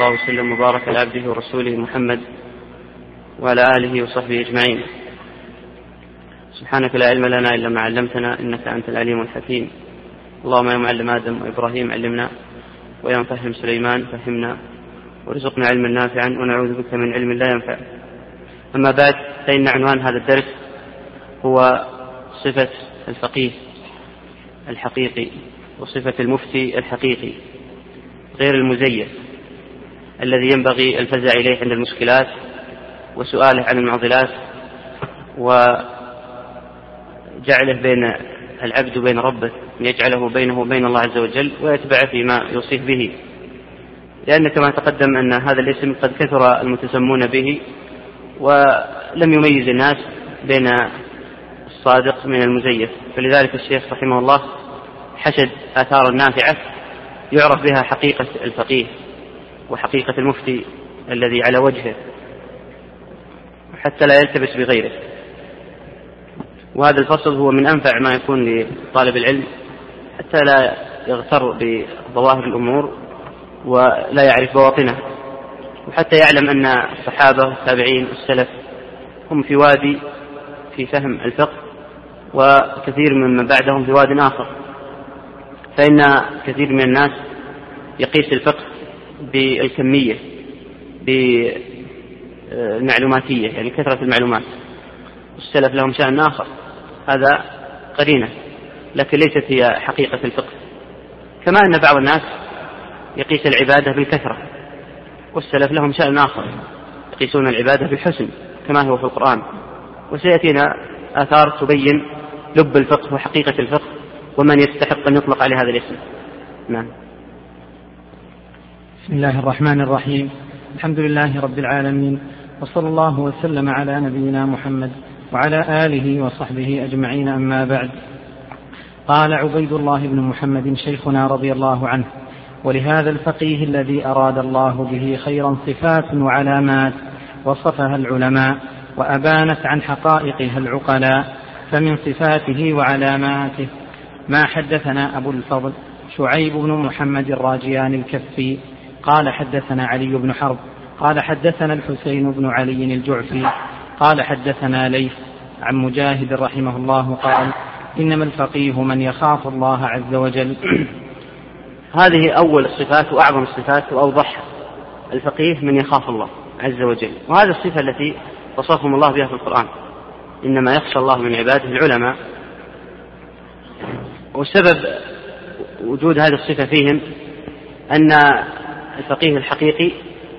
الله وسلم وبارك على عبده ورسوله محمد وعلى آله وصحبه أجمعين. سبحانك لا علم لنا إلا ما علمتنا إنك أنت العليم الحكيم. اللهم يا معلم آدم وإبراهيم علمنا، ويا مفهم سليمان فهمنا، ورزقنا علما نافعا ونعوذ بك من علم لا ينفع. أما بعد، فإن عنوان هذا الدرس هو صفة الفقيه الحقيقي وصفة المفتي الحقيقي غير المزيف الذي ينبغي الفزع إليه عند المشكلات وسؤاله عن المعضلات وجعله بين العبد وبين ربه، يجعله بينه وبين الله عز وجل ويتبع فيما يوصيه به، لأن كما تقدم أن هذا الاسم قد كثر المتسمون به ولم يميز الناس بين الصادق من المزيف. فلذلك الشيخ رحمه الله حشد آثار نافعة يعرف بها حقيقة الفقيه وحقيقة المفتي الذي على وجهه حتى لا يلتبس بغيره. وهذا الفصل هو من أنفع ما يكون لطالب العلم حتى لا يغتر بظواهر الأمور ولا يعرف بواطنها، وحتى يعلم أن الصحابة والتابعين والسلف هم في وادي في فهم الفقه، وكثير ممن بعدهم في واد آخر. فإن كثير من الناس يقيس الفقه بالكمية بالمعلوماتية، يعني كثرة المعلومات، والسلف لهم شأن آخر، هذا قرينة لكن ليست هي حقيقة الفقه. كما أن بعض الناس يقيس العبادة بالكثرة، والسلف لهم شأن آخر يقيسون العبادة بالحسن كما هو في القرآن. وسيأتينا آثار تبين لب الفقه وحقيقة الفقه ومن يستحق أن يطلق عليه هذا الاسم. نعم. بسم الله الرحمن الرحيم. الحمد لله رب العالمين، وصلى الله وسلم على نبينا محمد وعلى آله وصحبه أجمعين. أما بعد، قال عبيد الله بن محمد شيخنا رضي الله عنه: ولهذا الفقيه الذي أراد الله به خيرا صفات وعلامات وصفها العلماء وأبانت عن حقائقها العقلاء. فمن صفاته وعلاماته ما حدثنا أبو الفضل شعيب بن محمد الراجيان الكفي قال حدثنا علي بن حرب قال حدثنا الحسين بن علي الجعفي قال حدثنا ليث عن مجاهد رحمه الله قال: إنما الفقيه من يخاف الله عز وجل. هذه أول الصفات وأعظم الصفات وأوضحها. الفقيه من يخاف الله عز وجل، وهذه الصفة التي وصفهم الله بها في القرآن: إنما يخشى الله من عباده العلماء. والسبب وجود هذه الصفة فيهم أن الفقيه الحقيقي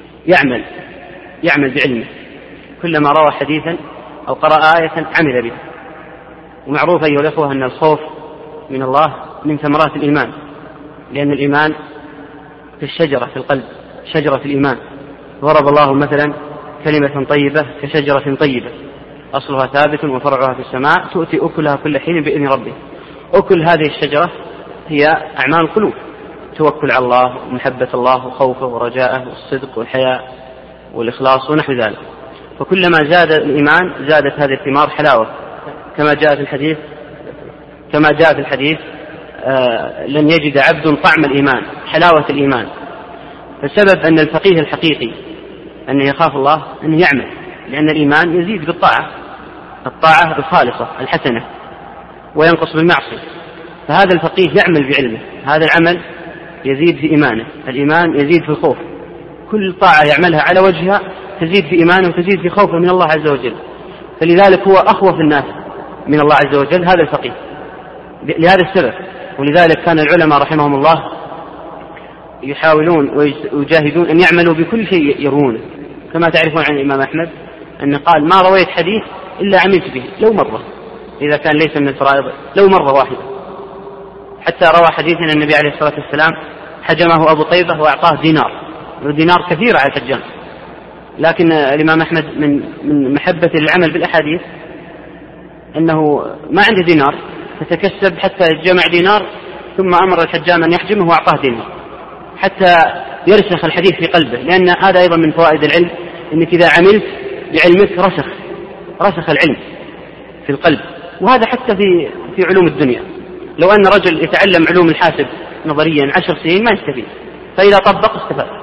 يعمل بعلمه، كلما روى حديثا أو قرأ آية عمل به. ومعروف أيها الأخوة أن الخوف من الله من ثمرات الإيمان، لأن الإيمان في الشجرة في القلب، شجرة الإيمان. ضرب الله مثلا كلمة طيبة كشجرة طيبة أصلها ثابت وفرعها في السماء تؤتي أكلها كل حين بإذن ربه. أكل هذه الشجرة هي أعمال القلوب: توكل على الله ومحبة الله وخوفه ورجاءه والصدق والحياء والإخلاص ونحو ذلك. فكلما زاد الإيمان زادت هذه الثمار حلاوة، كما جاء في الحديث لن يجد عبد طعم الإيمان، حلاوة الإيمان. فالسبب أن الفقيه الحقيقي أن يخاف الله أن يعمل، لأن الإيمان يزيد بالطاعة، الطاعة الخالصة الحسنة، وينقص بالمعصية. فهذا الفقيه يعمل بعلمه، هذا العمل يزيد في إيمانه، الإيمان يزيد في الخوف. كل طاعة يعملها على وجهها تزيد في إيمانه وتزيد في خوفه من الله عز وجل. فلذلك هو أخوف الناس من الله عز وجل هذا الفقيه لهذا السبب. ولذلك كان العلماء رحمهم الله يحاولون ويجاهدون أن يعملوا بكل شيء يروونه. كما تعرفون عن الإمام أحمد أن قال: ما رويت حديث إلا عملت به لو مرة، إذا كان ليس من الفرائض لو مرة واحدة. حتى روى حديث أن النبي عليه الصلاة والسلام حجمه أبو طيبة وأعطاه دينار، ودينار كثير على الحجام. لكن الإمام أحمد من محبة العمل بالأحاديث أنه ما عنده دينار، فتكسب حتى جمع دينار، ثم أمر الحجام أن يحجمه وأعطاه دينار حتى يرسخ الحديث في قلبه. لأن هذا أيضا من فوائد العلم، أنك إذا عملت بعلمك رسخ العلم في القلب. وهذا حتى في علوم الدنيا. لو أن رجل يتعلم علوم الحاسب نظريا 10 سنين ما يستفيد، فإذا طبق استفاد.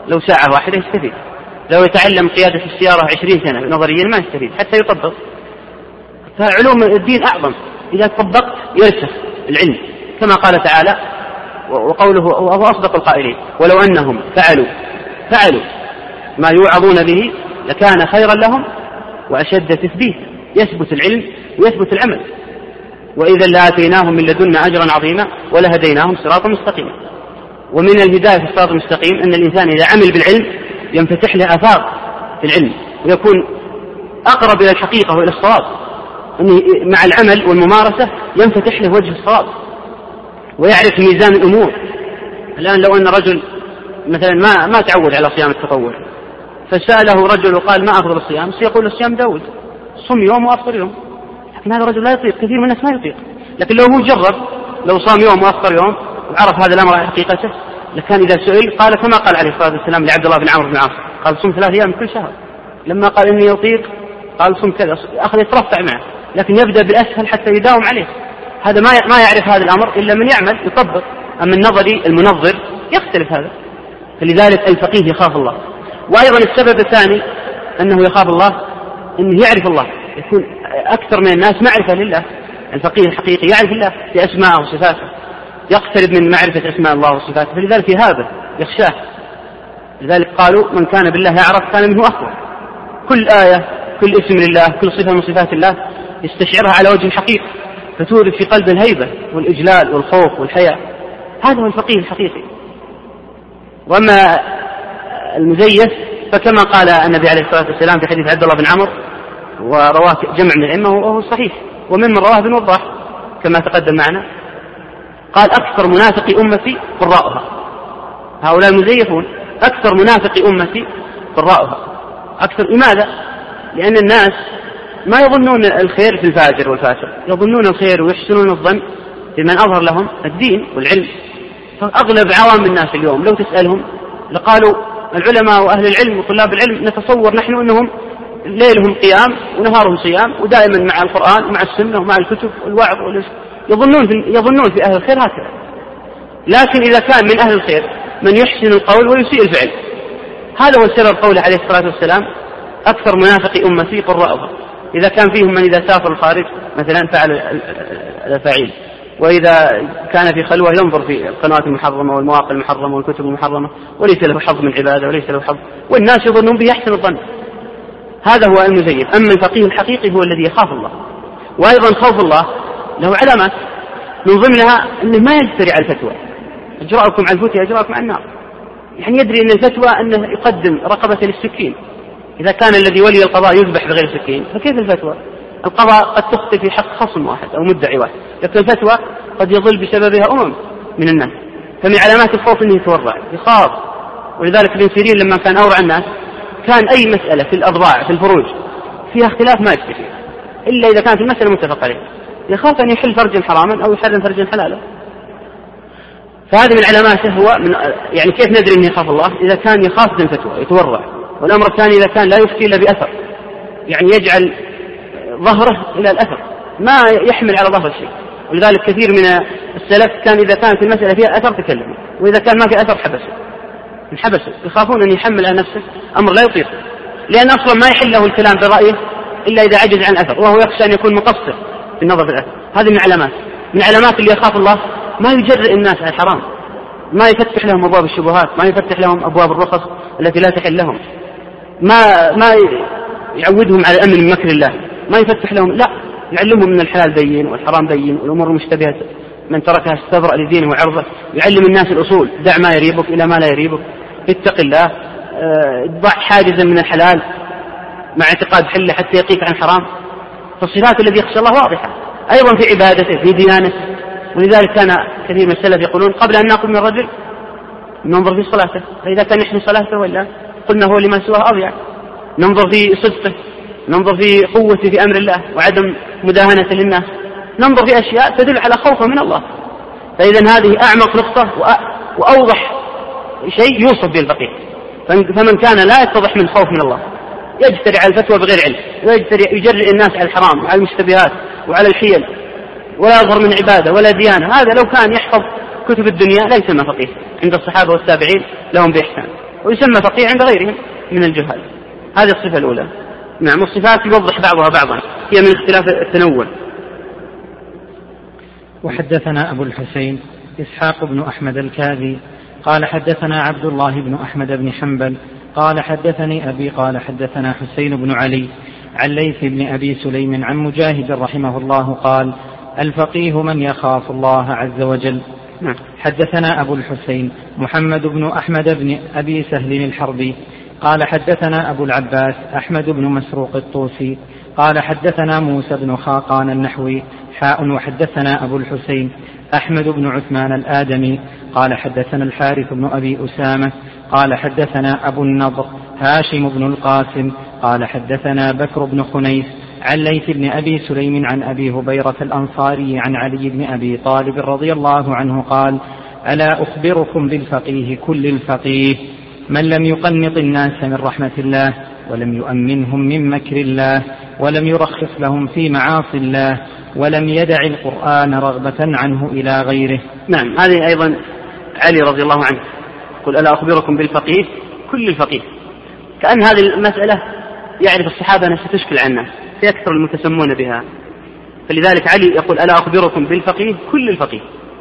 لو ساعة واحدة يستفيد، لو يتعلم قيادة السيارة 20 سنة نظريا ما يستفيد حتى يطبق. فعلوم الدين أعظم، إذا طبقت يرسخ العلم، كما قال تعالى وقوله وهو أصدق القائلين ولو أنهم فعلوا ما يوعظون به لكان خيرا لهم وأشد تثبيتا. يثبت العلم ويثبت العمل. وإذا لآتيناهم من لدنا أجرا عظيما ولهديناهم صراطا مستقيما. ومن الهداية في الصراط المستقيم أن الإنسان إذا عمل بالعلم ينفتح له آفاق في العلم ويكون أقرب إلى الحقيقة وإلى الصواب، مع العمل والممارسة ينفتح له وجه الصواب ويعرف ميزان الأمور. الآن لو أن رجل مثلا ما تعود على صيام التطوع فسأله رجل وقال ما أفضل الصيام؟ سيقول الصيام داود، صم يوم وأفطر يوم. لكن هذا الرجل لا يطيق، كثير من الناس ما يطيق. لكن لو هو جرب، لو صام يوم وأفطر يوم وعرف هذا الأمر على حقيقته، لكان إذا سئل قال كما قال عليه الصلاة والسلام لعبد الله بن عمرو بن العاص، قال صم 3 أيام كل شهر. لما قال إني يطيق قال صم كذا، أخذ يترفع معه، لكن يبدأ بالأسهل حتى يداوم عليه. هذا ما يعرف هذا الأمر إلا من يعمل يطبق. أما النظري المنظر يختلف هذا. فلذلك الفقيه يخاف الله. وأيضا السبب الثاني أنه يخاف الله أنه يعرف الله، يكون أكثر من الناس معرفة لله. الفقيه الحقيقي يعرف الله في أسماءه وصفاته، يقترب من معرفة أسماء الله وصفاته، فلذلك يهابه يخشاه. لذلك قالوا من كان بالله يعرف كان منه أقوى. كل آية، كل اسم لله، كل صفة من صفات الله يستشعرها على وجه الحقيقة فتورث في قلب الهيبة والإجلال والخوف والحياء. هذا هو الفقيه الحقيقي. وأما المزيف فكما قال النبي عليه الصلاة والسلام في حديث عبد الله بن عمرو ورواه جمع من الأئمة وهو صحيح، ومن رواه ابن وضاح كما تقدم معنا، قال أكثر منافق أمتي قراءها. هؤلاء المزيفون أكثر منافق أمتي قراءها. أكثر. لماذا؟ لأن الناس ما يظنون الخير في الفاجر والفاسق، يظنون الخير ويحسنون الظن بمن أظهر لهم الدين والعلم. فأغلب عوام الناس اليوم لو تسألهم لقالوا العلماء وأهل العلم وطلاب العلم نتصور نحن أنهم ليلهم قيام ونهارهم صيام ودائما مع القرآن ومع السنة ومع الكتب والوعظ يظنون في أهل الخير هكذا. لكن إذا كان من أهل الخير من يحسن القول ويسيء الفعل، هذا هو سبب قوله عليه الصلاة والسلام أكثر منافق أمتي قراءها. إذا كان فيهم من إذا سافر الخارج مثلا فعل الفاعل، وإذا كان في خلوة ينظر في القنوات المحرمة والمواقع المحرمة والكتب المحرمة وليس له حظ من عبادة وليس له حظ، والناس يظنون به يحسن الظن. هذا هو المزيف. أما الفقيه الحقيقي هو الذي يخاف الله. وأيضا خوف الله له علامات، من ضمنها أنه ما يجتري على الفتوى. أجراؤكم على الفتوى أجراؤكم على النار. يعني يدري أن الفتوى أنه يقدم رقبة للسكين. إذا كان الذي ولي القضاء يذبح بغير سكين فكيف الفتوى؟ القضاء قد تخطئ في حق خصم واحد أو مدعي واحد، لكن الفتوى قد يضل بسببها من الناس. فمن علامات الخوف أنه يتورع يخاف. ولذلك ابن سيرين لما كان أورع الناس كان أي مسألة في الأضباع في الفروج فيها اختلاف ما يكتفي إلا إذا كانت المسألة متفق عليها، يخاف أن يحل فرجا حراما أو يحرم فرجا حلالا. فهذه من علاماته هو يعني كيف ندري أنه يخاف الله؟ إذا كان يخاف من الفتوى يتورع. والأمر الثاني إذا كان لا يفتي إلا بأثر، يعني يجعل ظهره إلى الأثر ما يحمل على ظهر الشيء. ولذلك كثير من السلف كان إذا كانت المسألة فيها أثر تكلم، وإذا كان ما في أثر حبسه. يخافون أن يحمل على نفسه أمر لا يطيق، لأن أصلا ما يحل له الكلام برأيه إلا إذا عجز عن أثر، وهو يخشى أن يكون مقصر في النظر في الأثر. هذه من علامات اللي يخاف الله ما يجرئ الناس على الحرام، ما يفتح لهم أبواب الشبهات، ما يفتح لهم أبواب الرخص التي لا تحل لهم، ما يعودهم على الأمن من مكر الله، ما يفتح لهم، لا يعلمهم من الحلال بين والحرام بين والأمور المشتبهة من تركها استبرأ لدينه وعرضه. يعلم الناس الأصول، دع ما يريبك إلى ما لا يريبك، اتق الله، ضع حاجزا من الحلال مع اعتقاد حله حتى يقيك عن حرام. فالصفات الذي يخشى الله واضحة أيضا في عبادته في ديانته. ولذلك كان كثير من السلف يقولون قبل أن نأخذ من الرجل ننظر في صلاته، فإذا كان يحسن صلاته ولا قلنا هو لما سواه أضيع. ننظر في صدقه، ننظر في قوته في أمر الله وعدم مداهنة للناس، ننظر في أشياء تدل على خوفه من الله. فإذا هذه أعمق نقطة وأوضح شيء يوصف به الفقيه. فمن كان لا يتضح من خوف من الله يجتري على الفتوى بغير علم، ويجرئ الناس على الحرام وعلى المشتبهات وعلى الحيل، ولا يظهر من عبادة ولا ديانة. هذا لو كان يحفظ كتب الدنيا لا يسمى فقيه عند الصحابة والتابعين لهم بإحسان. ويسمى فقيه عند غيرهم من الجهال. هذه الصفة الأولى. نعم. والصفات يوضح بعضها بعضا، هي من اختلاف التنوع. وحدثنا أبو الحسين إسحاق بن أحمد الكاذي قال حدثنا عبد الله بن أحمد بن حنبل قال حدثني أبي قال حدثنا حسين بن علي عن ليث بن أبي سليم عن مجاهد رحمه الله قال الفقيه من يخاف الله عز وجل. حدثنا أبو الحسين محمد بن أحمد بن أبي سهل الحربي قال حدثنا أبو العباس أحمد بن مسروق الطوسي قال حدثنا موسى بن خاقان النحوي وحدثنا أبو الحسين أحمد بن عثمان الآدمي قال حدثنا الحارث بن أبي أسامة قال حدثنا أبو النضر هاشم بن القاسم قال حدثنا بكر بن خنيس عن ليث بن أبي سليم عن أبي هبيرة الأنصاري عن علي بن أبي طالب رضي الله عنه قال ألا أخبركم بالفقيه كل الفقيه من لم يقنط الناس من رحمة الله ولم يؤمنهم من مكر الله ولم يرخص لهم في معاصي الله ولم يدع القرآن رغبة عنه إلى غيره. نعم. هذه أيضا علي رضي الله عنه قل ألا أخبركم بالفقيه كل الفقيه، كأن هذه المسألة يعرف الصحابة أنها ستشكل عنا سيكثر المتسمون بها، فلذلك علي يقول ألا أخبركم بالفقيه كل الفقيه،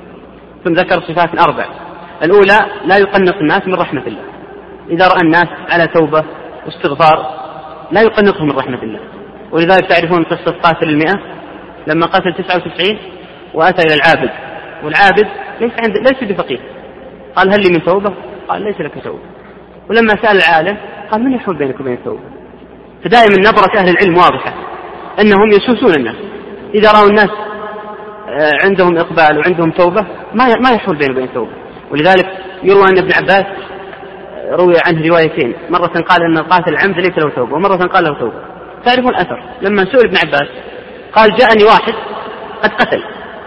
ثم ذكر صفات 4. الأولى لا يقنط الناس من رحمة الله، إذا رأى الناس على توبة واستغفار لا يقنطهم من رحمة الله. ولذلك تعرفون قصة قاتل 100 لما قتل 99 وأتى إلى العابد، والعابد ليس بفقيه، قال هل لي من توبة؟ قال ليس لك توبة. ولما سأل العالم قال من يحول بينك وبين التوبة؟ فدائما نظرة أهل العلم واضحة أنهم يسوسون الناس، إذا رأوا الناس عندهم إقبال وعندهم توبة ما يحول بينه وبين التوبة. ولذلك يروى أن ابن عباس روي عنه روايتين، مرة قال أن القاتل العمد ليس له توبة، ومرة قال له توبة. تعرفون الأثر لما سئل ابن عباس قال جاءني واحد قد قتل،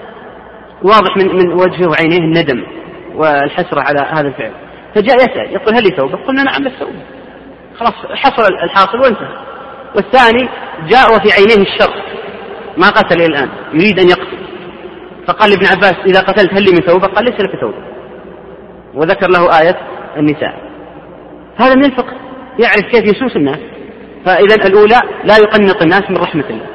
واضح من وجهه وعينيه الندم والحسرة على هذا الفعل، فجاء يسأل يقول هل لي توبة؟ قلنا نعم بس توبة، خلاص حصل الحاصل وانتهى. والثاني جاء وفي عينيه الشر، ما قتل الآن يريد أن يقتل، فقال لابن عباس إذا قتلت هل لي من توبة؟ قال ليس لك توبة، وذكر له آية النساء. هذا من الفقه، يعرف كيف يسوس الناس. فإذا الأولى لا يقنط الناس من رحمة الله،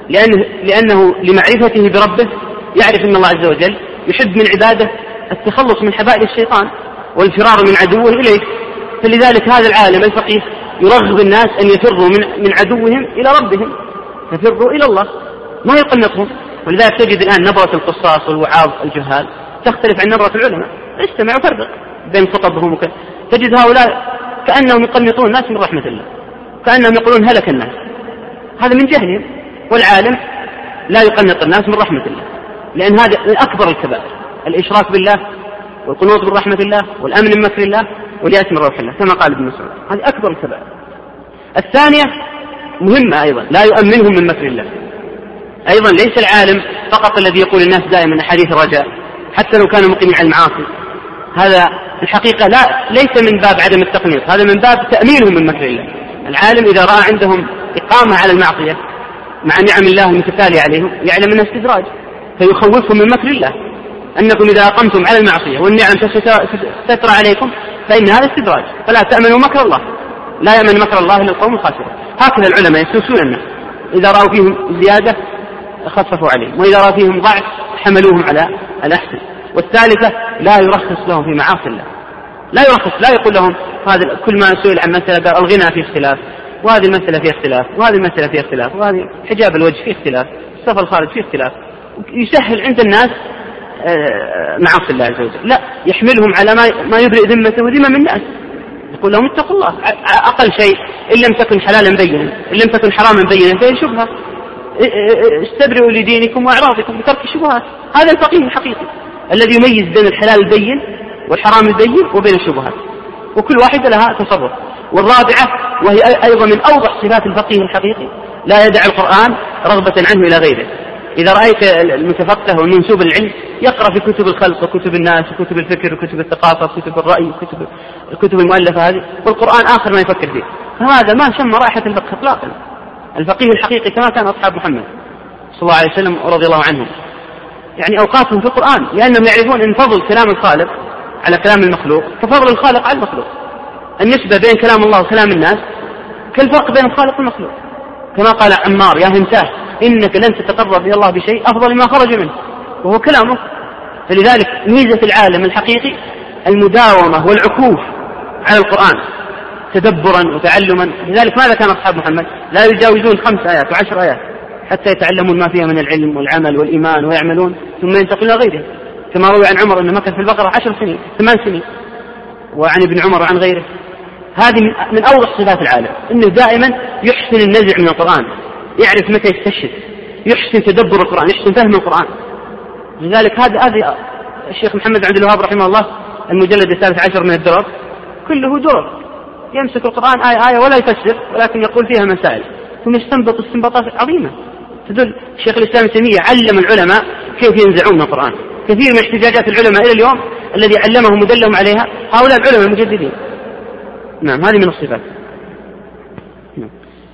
لأنه لمعرفته بربه يعرف أن الله عز وجل يحب من عباده التخلص من حبائل الشيطان والفرار من عدوه إليه، فلذلك هذا العالم الفقيه يرغب الناس أن يفروا من عدوهم إلى ربهم، ففروا إلى الله، ما يقنطهم. ولذلك تجد الآن نبرة القصاص والوعاظ الجهال تختلف عن نبرة العلماء، استمع وفرق بين خطبهم تجد هؤلاء كأنهم يقنطون الناس من رحمة الله، كأنهم يقولون هلك الناس، هذا من جهلهم. والعالم لا يقنط الناس من رحمة الله، لأن هذا أكبر الكبائر، الإشراك بالله والقنوط من رحمة الله والأمن من مكر الله واليأس من روح الله، كما قال ابن مسعود، هذه أكبر الكبائر. الثانية مهمة أيضا، لا يؤمنهم من مكر الله. أيضا ليس العالم فقط الذي يقول الناس دائما أحاديث الرجاء حتى لو كانوا مقيمين على المعاصي، هذا الحقيقة ليس من باب عدم التقنيط، هذا من باب تأمينهم من مكر الله. العالم إذا رأى عندهم إقامة على المعصية مع نعم الله المتتالية عليهم يعلم أنها استدراج، فيخوفهم من مكر الله، أنكم إذا أقمتم على المعصية والنعم تترى عليكم فإن هذا استدراج، فلا تأمنوا مكر الله، لا يأمن مكر الله إلا القوم الخاسرون. هكذا العلماء يسوسون الناس، إذا رأوا فيهم زيادة خففوا عليهم، وإذا رأوا فيهم ضعف حملوهم على الأحسن. والثالثة لا يرخص لهم في معاصي الله، لا يرخص، لا يقول لهم هذا كل ما سئل عن مسألة قال الغنى فيه اختلاف، وهذه المسألة فيها اختلاف، وهذه المسألة فيها اختلاف، وهذه حجاب الوجه فيه اختلاف، السفر الخارج فيه اختلاف، يسهل عند الناس معاصي الله عز وجل. لا، يحملهم على ما يبرئ ذمته وذمم الناس، يقول لهم اتقوا الله، أقل شيء إن لم تكن حلالا بينا إن لم تكن حراما بينا فهي شبهة، استبرئوا لدينكم وأعراضكم بترك الشبهات. هذا الفقيه الحقيقي الذي يميز بين الحلال البين والحرام البين وبين الشبهات، وكل واحدة لها تصرف. والرابعة وهي أيضا من أوضح صفات الفقيه الحقيقي لا يدع القرآن رغبة عنه إلى غيره. إذا رأيت المتفقه والمنسوب العلم يقرأ في كتب الخلق وكتب الناس وكتب الفكر وكتب الثقافة وكتب الرأي وكتب الكتب المؤلفة هذه، والقرآن آخر ما يفكر فيه، فهذا ما شم رائحة الفقه إطلاقا. الفقيه الحقيقي كما كان أصحاب محمد صلى الله عليه وسلم رضي الله عنهم، يعني أوقاتهم في القرآن، لأنهم يعرفون أن فضل كلام الخالق على كلام المخلوق كفضل الخالق على المخلوق. النسبة بين كلام الله وكلام الناس كالفرق بين الخالق والمخلوق، كما قال عمار: يا همتاه إنك لن تتقرب إلى الله بشيء أفضل ما خرج منه، وهو كلامه. فلذلك ميزة العالم الحقيقي المداومة والعكوف على القرآن تدبرا وتعلما. لذلك ماذا كان أصحاب محمد؟ لا يجاوزون 5 آيات و10 آيات حتى يتعلمون ما فيها من العلم والعمل والإيمان ويعملون، ثم ينتقلون إلى غيره. كما روي عن عمر أنه مكث في البقرة 10 سنين 8 سنين، وعن ابن عمر وعن غيره. هذه من أوضح صفات العالم، أنه دائما يحسن النزع من القرآن، يعرف متى يستشهد، يحسن تدبر القرآن، يحسن فهم القرآن. لذلك هذا الشيخ محمد عبد الوهاب رحمه الله المجلد 13 من الدرر كله درر، يمسك القرآن آية آية ولا يفسر، ولكن يقول فيها مسائل ثم يستنبط استنباطات عظيمة تدل. الشيخ الإسلام ابن تيمية علم العلماء كيف ينزعون القرآن. كثير من احتجاجات العلماء إلى اليوم الذي علمهم ودلهم عليها هؤلاء العلماء المجددين. نعم، هذه من الصفات. نعم.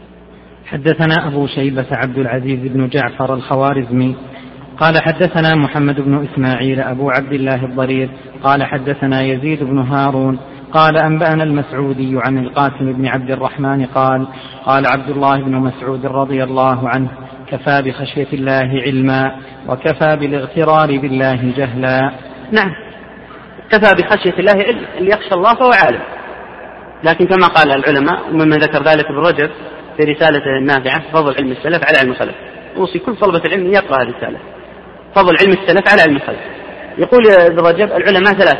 حدثنا أبو شيبة عبد العزيز بن جعفر الخوارزمي قال حدثنا محمد بن إسماعيل أبو عبد الله الضرير قال حدثنا يزيد بن هارون قال أنبأنا المسعودي عن القاسم بن عبد الرحمن قال قال عبد الله بن مسعود رضي الله عنه: كفى بخشية الله علما وكفى بالاغترار بالله جهلا. نعم، كفى بخشية الله علم، اللي يخشى الله فهو عالم. لكن كما قال العلماء ومن ذكر ذلك ابن رجب في رسالته النافعة فضل علم السلف على علم الخلف، أوصي كل طلبة العلم يقرأ هذه الرسالة، فضل علم السلف على علم الخلف. يقول ابن رجب: العلماء 3: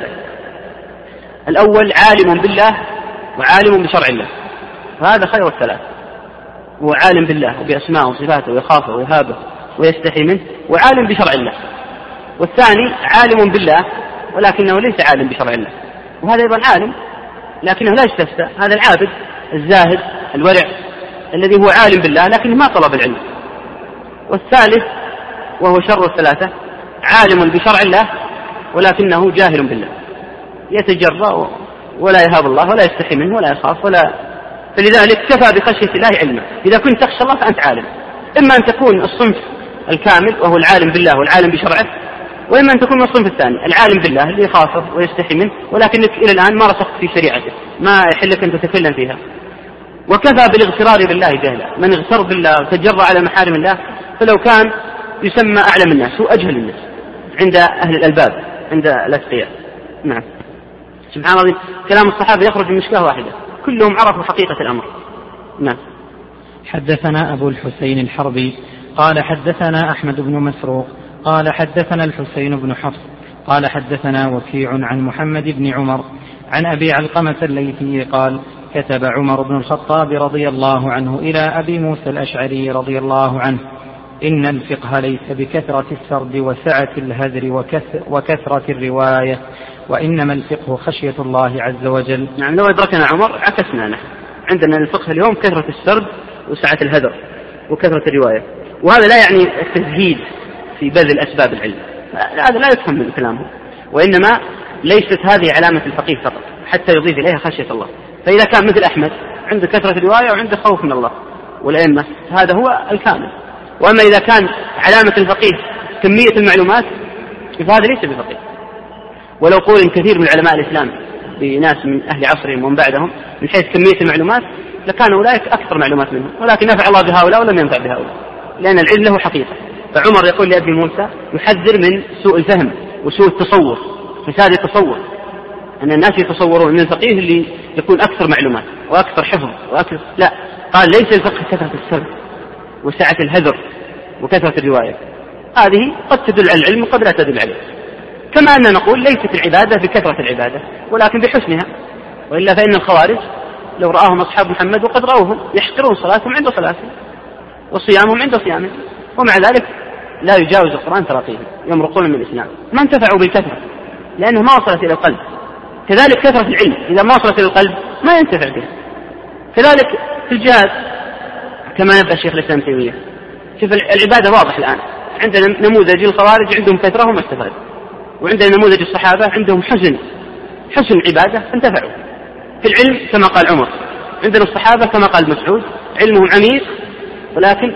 الأول عالم بالله وعالم بشرع الله، وهذا خير الثلاث، هو عالم بالله وبأسماءه وصفاته ويخافه ويهابه ويستحي منه، وعالم بشرع الله. والثاني عالم بالله ولكنه ليس عالم بشرع الله، وهذا أيضا عالم لكنه لا يستفتى، هذا العابد الزاهد الورع الذي هو عالم بالله لكنه ما طلب العلم. والثالث وهو شر الثلاثة عالم بشرع الله ولكنه جاهل بالله، يتجرأ ولا يهاب الله ولا يستحي منه ولا يخاف ولا. فلذلك كفى بخشية الله علما. إذا كنت تخشى الله فأنت عالم، إما أن تكون الصنف الكامل وهو العالم بالله والعالم بشرعه، وإما أن تكون الصنف الثاني العالم بالله اللي يخافه ويستحي منه ولكنك إلى الآن ما رسخت في شريعته، ما يحلك أن تتكلم فيها. وكفى بالاغترار بالله جهلا، من اغتر بالله وتجرأ على محارم الله فلو كان يسمى أعلم الناس وأجهل الناس عند أهل الألباب عند الأتقياء. نعم، سبحان الله، كلام الصحابة يخرج من مشكاة واحدة، كلهم عرفوا حقيقة الأمر. نعم. حدثنا أبو الحسين الحربي قال حدثنا أحمد بن مسروق قال حدثنا الحسين بن حفص قال حدثنا وكيع عن محمد بن عمر عن أبي علقمة الليثي قال: كتب عمر بن الخطاب رضي الله عنه إلى أبي موسى الأشعري رضي الله عنه: إن الفقه ليس بكثرة السرد وسعة الهذر وكثرة الرواية، وإنما الفقه خشية الله عز وجل. نعم، لو أدركنا عمر عكسنا نحن، عندنا الفقه اليوم كثرة السرد وسعة الهذر وكثرة الرواية، وهذا لا يعني التزهيد في بذل أسباب العلم، هذا لا يفهم من كلامه، وإنما ليست هذه علامة الفقيه فقط حتى يضيف إليها خشية الله. فإذا كان مثل أحمد عنده كثرة الرواية وعنده خوف من الله والأئمة هذا هو الكامل. وأما إذا كان علامة الفقيه كمية المعلومات فهذا ليس بفقيه. ولو قول كثير من علماء الإسلام بناس من أهل عصرهم ومن بعدهم من حيث كمية المعلومات لكان أولئك أكثر معلومات منهم، ولكن نفع الله بهؤلاء ولم ينفع بهؤلاء، لأن العلم له حقيقة. فعمر يقول لأبي موسى يحذر من سوء الفهم وسوء التصور، فساد التصور، أن الناس يتصورون من الفقيه اللي يكون أكثر معلومات وأكثر حفظ وأكثر، لا، قال ليس الفقه كثرة السرد وسعة الهذر وكثرة الرواية، هذه قد تدل على العلم وقد لا تدل عليه. كما أن نقول ليست العبادة بكثرة العبادة ولكن بحسنها، وإلا فإن الخوارج لو رآهم أصحاب محمد وقد رأوهم يحقرون صلاتهم عند صلاتهم وصيامهم عند صيامهم، ومع ذلك لا يجاوز القرآن تراقيهم، يمرقون من الإسلام، ما انتفعوا بالكثرة لأنه ما وصلت إلى القلب. كذلك كثرة العلم إذا ما وصلت إلى القلب ما ينتفع به. كذلك في الجهاد كما نبدأ الشيخ الإسلام تيمية، شوف العبادة واضح الآن، عندنا نموذج الخوارج عندهم كثرة وما استفادوا، وعندنا نموذج الصحابة عندهم حسن عبادة انتفعوا. في العلم كما قال عمر، عندنا الصحابة كما قال مسعود علمهم عميق ولكن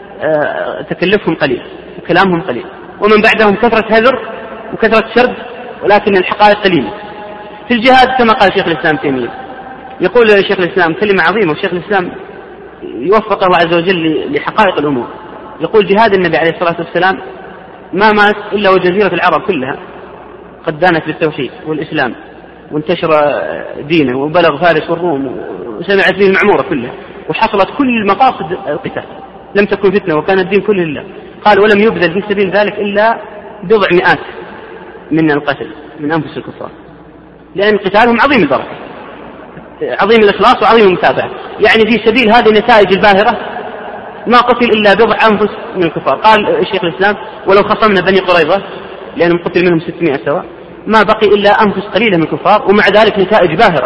تكلفهم قليل وكلامهم قليل، ومن بعدهم كثرة هذر وكثرة سرد ولكن الحقائق قليلة. في الجهاد كما قال شيخ الإسلام تيمية يقول شيخ الإسلام كلمة عظيمة، وشيخ الإسلام يوفق الله عز وجل لحقائق الأمور. يقول جهاد النبي عليه الصلاة والسلام ما مات إلا وجزيرة العرب كلها قد دانت بالتوحيد والإسلام وانتشر دينه، وبلغ فارس والروم وسمعت به المعمورة كلها، وحصلت كل مقاصد القتال، لم تكن فتنة وكان الدين كله لله. قال ولم يبذل في سبيل ذلك إلا بضع مئات من القتل من أنفس الكفار، لأن قتالهم عظيم البركة، عظيم الإخلاص وعظيم المتابعة. يعني في سبيل هذه النتائج الباهرة ما قتل إلا بضع أنفس من الكفار. قال الشيخ الإسلام ولو خصمنا بني قريظة لأنهم قتل منهم 600 سواء ما بقي إلا أنفس قليلة من الكفار، ومع ذلك نتائج باهرة.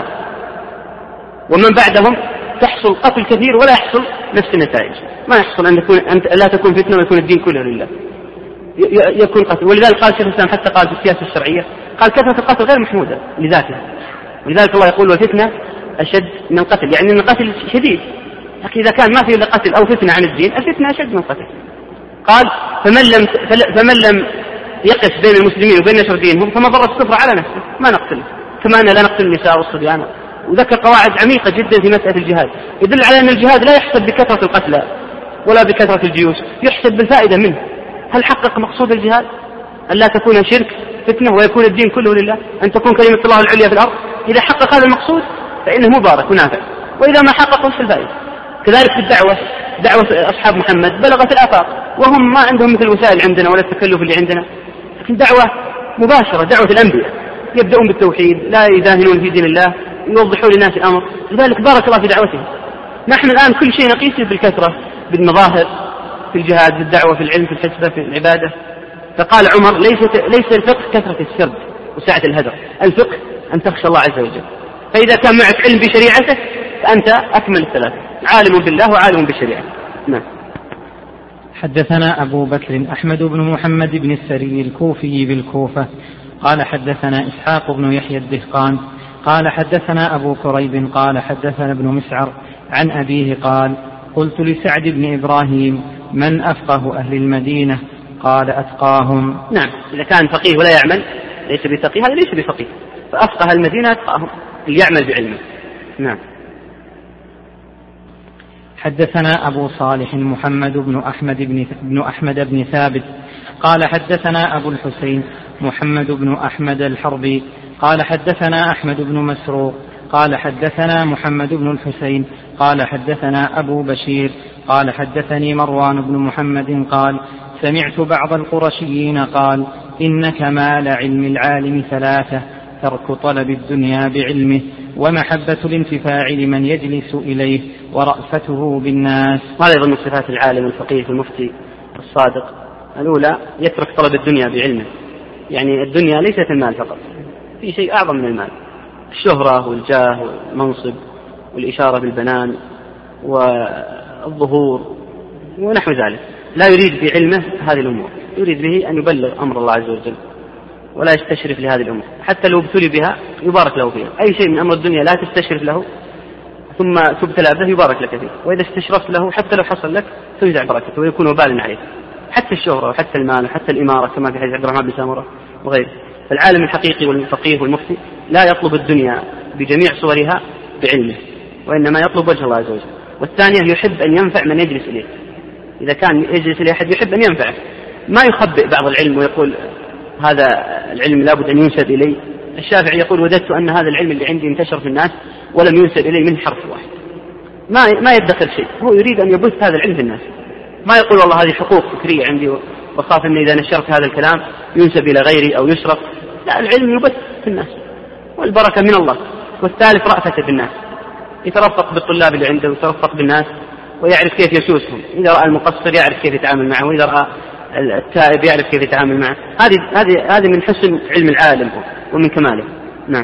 ومن بعدهم تحصل قتل كثير ولا يحصل نفس النتائج، ما يحصل أن لا تكون فتنة ويكون الدين كله لله، يكون قتل. ولذلك قال الشيخ الإسلام حتى قال في السياسة الشرعية قال كثرة القتل غير محمودة لذاتها، ولذلك الله يقول والفتنة أشد من القتل، يعني أن القتل شديد، لكن إذا كان ما في إلا قتل أو فتنة عن الدين الفتنة أشد من القتل. قال فمن لم يقف بين المسلمين وبين نشر دينهم فمضر الكفر على نفسه، ما نقتله كما أن لا نقتل النساء والصبيان. وذكر قواعد عميقة جدا في مسألة الجهاد يدل على أن الجهاد لا يحسب بكثرة القتلى ولا بكثرة الجيوش، يحسب بالفائدة منه. هل حقق مقصود الجهاد أن لا تكون شرك فتنة ويكون الدين كله لله، أن تكون كلمة الله العليا في الأرض؟ إذا حقق هذا المقصود فإنه مبارك ونافع، وإذا ما حققه فالفائدة. كذلك في دعوة أصحاب محمد بلغت الآفاق وهم ما عندهم مثل الوسائل عندنا ولا التكلف اللي عندنا، لكن دعوة مباشرة، دعوة الأنبياء، يبدأون بالتوحيد لا يداهنون في دين الله، يوضحون للناس الأمر، لذلك بارك الله في دعوتهم. نحن الآن كل شيء نقيسه بالكثرة، بالمظاهر، في الجهاد، في الدعوة، في العلم، في الحسبة، في العبادة. فقال عمر ليس الفقه كثرة السرد وسعة الهدر، الفقه أن تخشى الله عز وجل. فإذا كان معك علم بشريعته فأنت أكمل الثلاثة، عالم بالله وعالم بالشريعة. نعم. حدثنا أبو بكر أحمد بن محمد بن السري الكوفي بالكوفة قال حدثنا إسحاق بن يحيى الدهقان قال حدثنا أبو كريب قال حدثنا ابن مسعر عن أبيه قال قلت لسعد بن إبراهيم من أفقه أهل المدينة؟ قال أتقاهم. نعم، إذا كان فقيه ولا يعمل ليس بفقيه، هذا ليس بفقيه، فأفقه المدينة أتقاهم اللي يعمل بعلمه. نعم. حدثنا أبو صالح محمد بن أحمد بن ثابت قال حدثنا أبو الحسين محمد بن أحمد الحربي قال حدثنا أحمد بن مسروق قال حدثنا محمد بن الحسين قال حدثنا أبو بشير قال حدثني مروان بن محمد قال سمعت بعض القرشيين قال إن كمال علم العالم ثلاثة: ترك طلب الدنيا بعلمه، ومحبة الانتفاع لمن يجلس إليه، ورأفته بالناس. هذا يظن صفات العالم الفقيه المفتي الصادق. الأولى يترك طلب الدنيا بعلمه، يعني الدنيا ليست المال فقط، في شيء أعظم من المال، الشهرة والجاه والمنصب والإشارة بالبنان والظهور ونحو ذلك. لا يريد بعلمه هذه الأمور، يريد به أن يبلغ أمر الله عز وجل ولا يستشرف لهذه الأمور، حتى لو ابتلي بها يبارك له فيها. أي شيء من أمر الدنيا لا تستشرف له ثم تبتلى به يبارك لك فيه، وإذا استشرفت له حتى لو حصل لك تنزع بركته ويكون وبالا عليك، حتى الشهرة وحتى المال وحتى الإمارة كما في حديث عبد الرحمن بن سامرة وغيره. فالعالم الحقيقي والفقيه والمفتي لا يطلب الدنيا بجميع صورها بعلمه، وإنما يطلب وجه الله عز وجل. والثانية يحب أن ينفع من يجلس إليه، إذا كان يجلس إليه أحد يحب أن ينفعه، ما يخبئ بعض العلم ويقول هذا العلم لابد أن ينسب إليه. الشافعي يقول وددت أن هذا العلم اللي عندي انتشر في الناس ولم ينسب إليه من حرف واحد. ما يدخل شيء، هو يريد أن يبث هذا العلم في الناس، ما يقول والله هذه حقوق فكرية عندي وخاف أن إذا نشرت هذا الكلام ينسب إلى غيري أو يشرف. لا، العلم يبث في الناس والبركة من الله. والثالث رأفة بالناس، يترفق بالطلاب اللي عنده ويترفق بالناس ويعرف كيف يسوسهم، إذا رأى المقصر يعرف كيف يتعامل معه، وإذا رأى التائب يعرف كيف يتعامل معه. هذه من حسن علم العالم ومن كماله. نعم.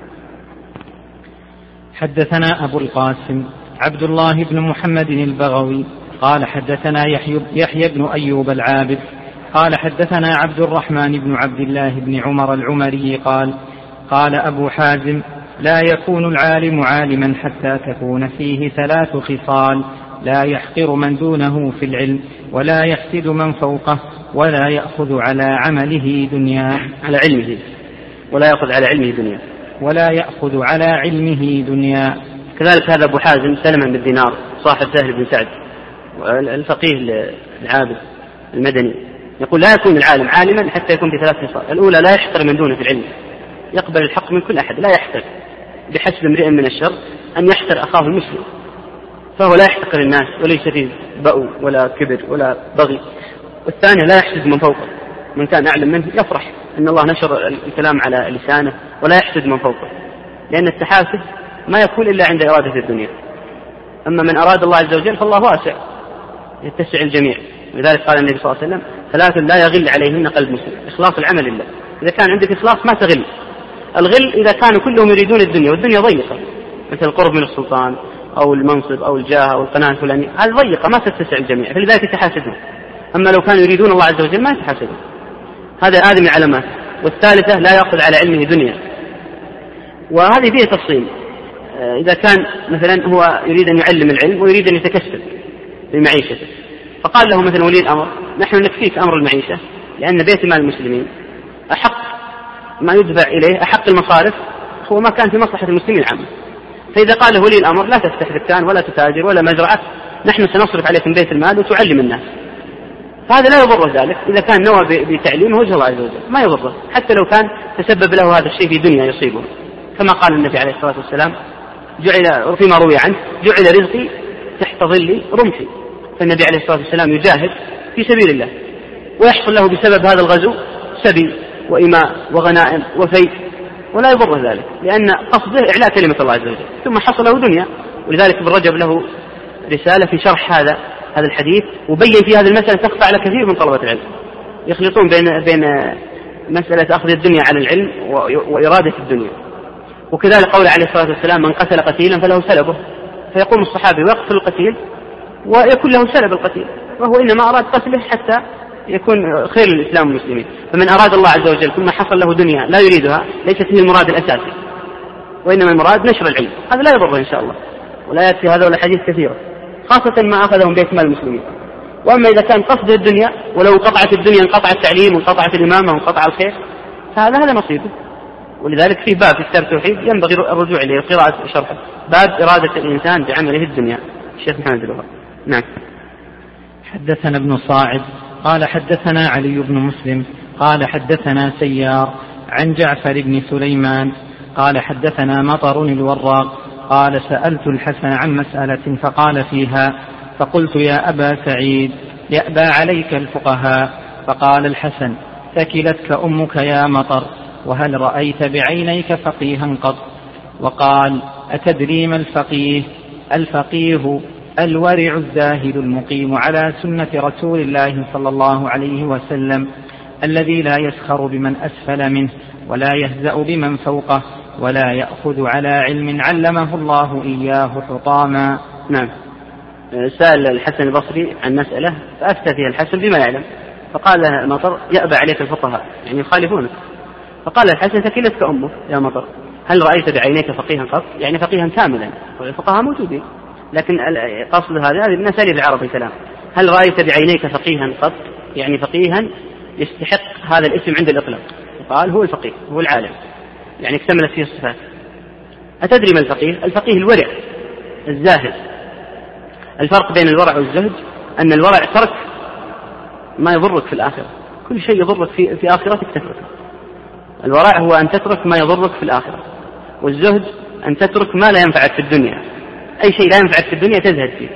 حدثنا أبو القاسم عبد الله بن محمد البغوي قال حدثنا يحيى بن أيوب العابد قال حدثنا عبد الرحمن بن عبد الله بن عمر العمري قال أبو حازم: لا يكون العالم عالما حتى تكون فيه 3 خصال: لا يحقر من دونه في العلم، ولا يحسد من فوقه، ولا يأخذ على عمله دنيا، على علمه، ولا يأخذ على علمه دنيا، ولا يأخذ على علمه دنيا. كذلك هذا أبو حازم سلمة بن دينار صاحب سهل بن سعد الفقيه العابد المدني، يقول لا يكون العالم عالما حتى يكون بثلاث خصال. الأولى لا يحتر من دونه في العلم، يقبل الحق من كل أحد لا يحتر، بحسب امرئ من الشر أن يحتر أخاه المسلم، فهو لا يحتقر الناس وليس فيه بأو ولا كبر ولا بغي. والثانية لا يحسد من فوقه، من كان أعلم منه يفرح أن الله نشر الكلام على لسانه، ولا يحسد من فوقه، لأن التحاسد ما يكون إلا عند إرادة الدنيا. أما من أراد الله عز وجل فالله واسع يتسع الجميع. ولذلك قال النبي صلى الله عليه وسلم: ثلاث لا يغل عليهن قلب مسلم، إخلاص العمل لله. إذا كان عندك إخلاص ما تغل. الغل إذا كانوا كلهم يريدون الدنيا والدنيا ضيقة، مثل القرب من السلطان أو المنصب أو الجاه أو القناة الفلانية، هذه ضيقة ما تتسع الجميع، فلذلك يتحاسدون. أما لو كانوا يريدون الله عز وجل ما يتحاسدون. هذه من علامات. والثالثة لا يأخذ على علمه دنيا، وهذه فيها تفصيل. إذا كان مثلا هو يريد أن يعلم العلم ويريد أن يتكسب في معيشته، فقال له مثلا ولي الأمر: نحن نكفيك أمر المعيشة، لأن بيت مال المسلمين أحق ما يدفع إليه، أحق المصارف هو ما كان في مصلحة المسلمين العامة. فإذا قال له ولي الأمر: لا تفتح دكان ولا تتاجر ولا مزرعة، نحن سنصرف عليك من بيت المال وتعلم الناس، فهذا لا يضره ذلك. إذا كان نوى بتعليمه وجه الله عز وجل ما يضره، حتى لو كان تسبب له هذا الشيء في دنيا يصيبه، كما قال النبي عليه الصلاة والسلام جعل فيما روي عنه: جعل رزقي تحت ظل رمحي. فالنبي عليه الصلاة والسلام يجاهد في سبيل الله، ويحصل له بسبب هذا الغزو سبي وإماء وغنائم وفيء، ولا يضر ذلك، لأن قصده إعلاء كلمة الله عز وجل. ثم حصل له دنيا. ولذلك ابن رجب له رسالة في شرح هذا الحديث، وبين في هذه المسألة تخفى على كثير من طلبة العلم، يخلطون بين مسألة أخذ الدنيا على العلم وإرادة الدنيا. وكذلك قول عليه الصلاة والسلام: من قتل قتيلا فله سلبه، فيقوم الصحابي ويقتل القتيل ويكون له سلب القتيل، وهو إنما أراد قتله حتى يكون خير للإسلام والمسلمين. فمن أراد الله عز وجل ثم حصل له دنيا لا يريدها ليست هي المراد الأساسي، وإنما المراد نشر العلم، هذا لا يضره إن شاء الله. ولا يأتي هذا ولا حديث كثيرة، خاصة ما أخذهم بيت مال المسلمين. وأما إذا كان قصد الدنيا، ولو انقطعت الدنيا انقطع التعليم وانقطعت الإمامة وانقطع الخير، فهذا نصيبه. ولذلك في باب في كتاب التوحيد ينبغي الرجوع إليه قراءة شرحه، باب إرادة الإنسان بعمله الدنيا، الشيخ محمد الوهاب. نعم. حدثنا ابن صاعد قال حدثنا علي بن مسلم قال حدثنا سيار عن جعفر بن سليمان قال حدثنا مطر الوراق قال: سألت الحسن عن مسألة فقال فيها: فقلت: يا أبا سعيد، يأبى عليك الفقهاء. فقال الحسن: ثكلتك أمك يا مطر، وهل رأيت بعينيك فقيها قط؟ وقال: أتدري ما الفقيه؟ الفقيه الورع الزاهد المقيم على سنة رسول الله صلى الله عليه وسلم، الذي لا يسخر بمن أسفل منه ولا يهزأ بمن فوقه ولا يأخذ على علم علمه الله إياه حطاما. نعم. سأل الحسن البصري عن مسألة فأفتى فيها الحسن بما يعلم، فقال له مطر: يأبى عليك الفقهاء، يعني يخالفونك. فقال الحسن: ثكلتك أمك يا مطر، هل رأيت بعينيك فقيها قط؟ يعني فقيها كاملا، والفقهاء موجودين، لكن قصد هذا من أساليب العرب الكلام. هل رأيت بعينيك فقيها قط؟ يعني فقيها يستحق هذا الاسم عند الإطلاق. قال: هو الفقيه، هو العالم، يعني اكتملت فيه الصفات. أتدري ما الفقيه؟ الفقيه الورع الزاهد. الفرق بين الورع والزهد أن الورع ترك ما يضرك في الآخرة، كل شيء يضرك في آخرتك تتركه. الورع هو أن تترك ما يضرك في الآخرة، والزهد أن تترك ما لا ينفعك في الدنيا، أي شيء لا ينفعك في الدنيا تزهد فيه.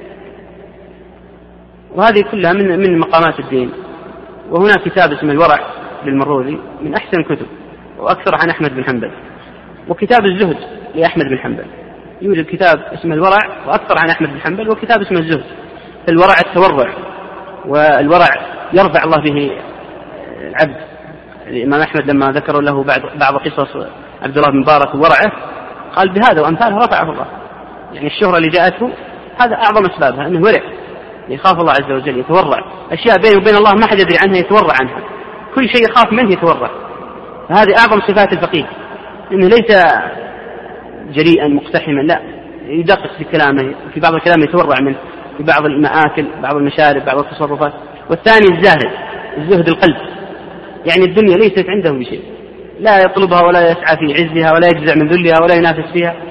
وهذه كلها من مقامات الدين. وهنا كتاب اسمه الورع للمروذي من أحسن الكتب، وأكثر عن أحمد بن حنبل. وكتاب الزهد لأحمد بن حنبل، يوجد كتاب اسمه الورع وأكثر عن أحمد بن حنبل، وكتاب اسمه الزهد. الورع التورع، والورع يرفع الله به العبد. الإمام أحمد لما ذكروا له بعض قصص عبد الله بن مبارك وورعه قال: بهذا وأمثاله رفعه الله. يعني الشهرة اللي جاءته هذا أعظم أسبابها، أنه ورع، يخاف الله عز وجل، يتورع. أشياء بينه وبين الله ما حد يدري عنها يتورع عنها، كل شيء يخاف منه يتورع. فهذه أعظم صفات الفقيه، إنه ليس جريئا مقتحما، لا، يدقق في كلامه، في بعض الكلام يتورع منه، في بعض المآكل، بعض المشارب، بعض التصرفات. والثاني الزاهد، الزهد القلب، يعني الدنيا ليست عنده بشيء، لا يطلبها ولا يسعى في عزها ولا يجزع من ذلها ولا ينافس فيها،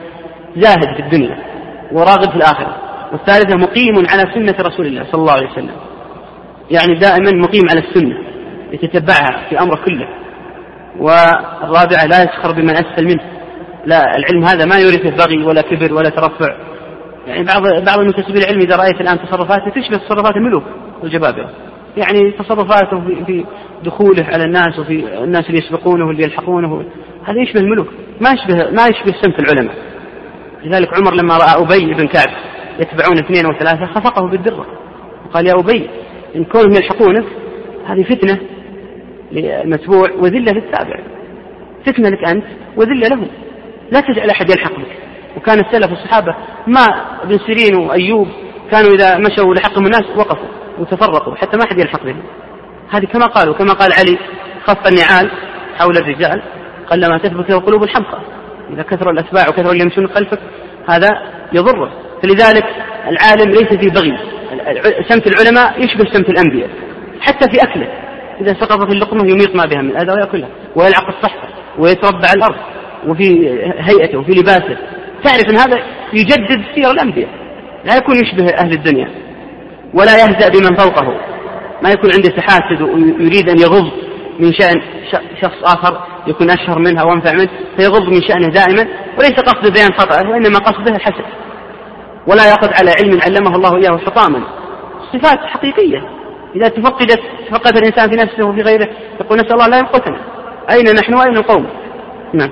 زاهد في الدنيا وراغب في الآخرة. والثالثة مقيم على سنة رسول الله صلى الله عليه وسلم، يعني دائما مقيم على السنة يتتبعها في أمره كله. والرابعة لا يسخر بمن أسفل منه، لا، العلم هذا ما يورثه بغي ولا كبر ولا ترفع. يعني بعض المنتسبين العلم إذا رأيت الآن تصرفاته تشبه تصرفات الملوك والجبابرة، يعني تصرفاته في دخوله على الناس وفي الناس اللي يسبقونه واللي يلحقونه، هذا يشبه الملوك، ما يشبه سمت العلماء. لذلك عمر لما رأى أبي بن كعب يتبعون 2 أو 3 خفقه بالدرة وقال: يا أبي، إن كونهم يلحقونك هذه فتنة للمتبوع وذلة للتابع، فتنة لك أنت وذلة لهم، لا تجعل أحد يلحق بك. وكان السلف والصحابة ما ابن سيرين وأيوب كانوا إذا مشوا لحقهم الناس وقفوا وتفرقوا حتى ما أحد يلحق بهم. هذه كما قال علي: خف النعال حول الرجال قلما تثبت له قلوب الحمقى. إذا كثر الأتباع وكثر اللي يمشون خلفك هذا يضره. فلذلك العالم ليس فيه بغي، سمت العلماء يشبه سمت الأنبياء، حتى في أكله إذا سقطت اللقمة يميط ما بها من الأذى ويأكلها، ويلعق الصحفة ويتربع الأرض، وفي هيئته وفي لباسه تعرف أن هذا يجدد سير الأنبياء، لا يكون يشبه أهل الدنيا، ولا يهزأ بمن فوقه، ما يكون عنده تحاسد ويريد أن يغض من شأن شخص آخر يكون أشهر منه أو أنفع منه فيغض من شأنه دائما، وليس قصد بيان خطأه وإنما قصده الحسد، ولا يأخذ على علم علمه الله إياه حطاما. صفات حقيقية إذا تفقد الإنسان في نفسه وفي غيره يقول: نسأل الله لا يمقتنا، أين نحن وأين القوم. نعم.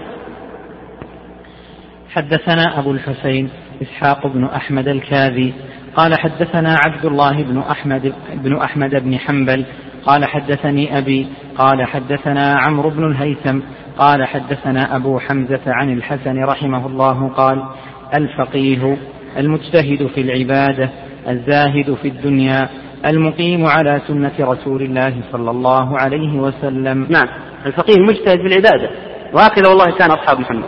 حدثنا أبو الحسين إسحاق بن أحمد الكاذي قال حدثنا عبد الله بن أحمد بن حنبل قال حدثني أبي قال حدثنا عمرو بن الهيثم قال حدثنا أبو حمزة عن الحسن رحمه الله قال: الفقيه المجتهد في العبادة الزاهد في الدنيا المقيم على سنة رسول الله صلى الله عليه وسلم. نعم، الفقيه المجتهد في العبادة، وهكذا والله كان أصحاب محمد،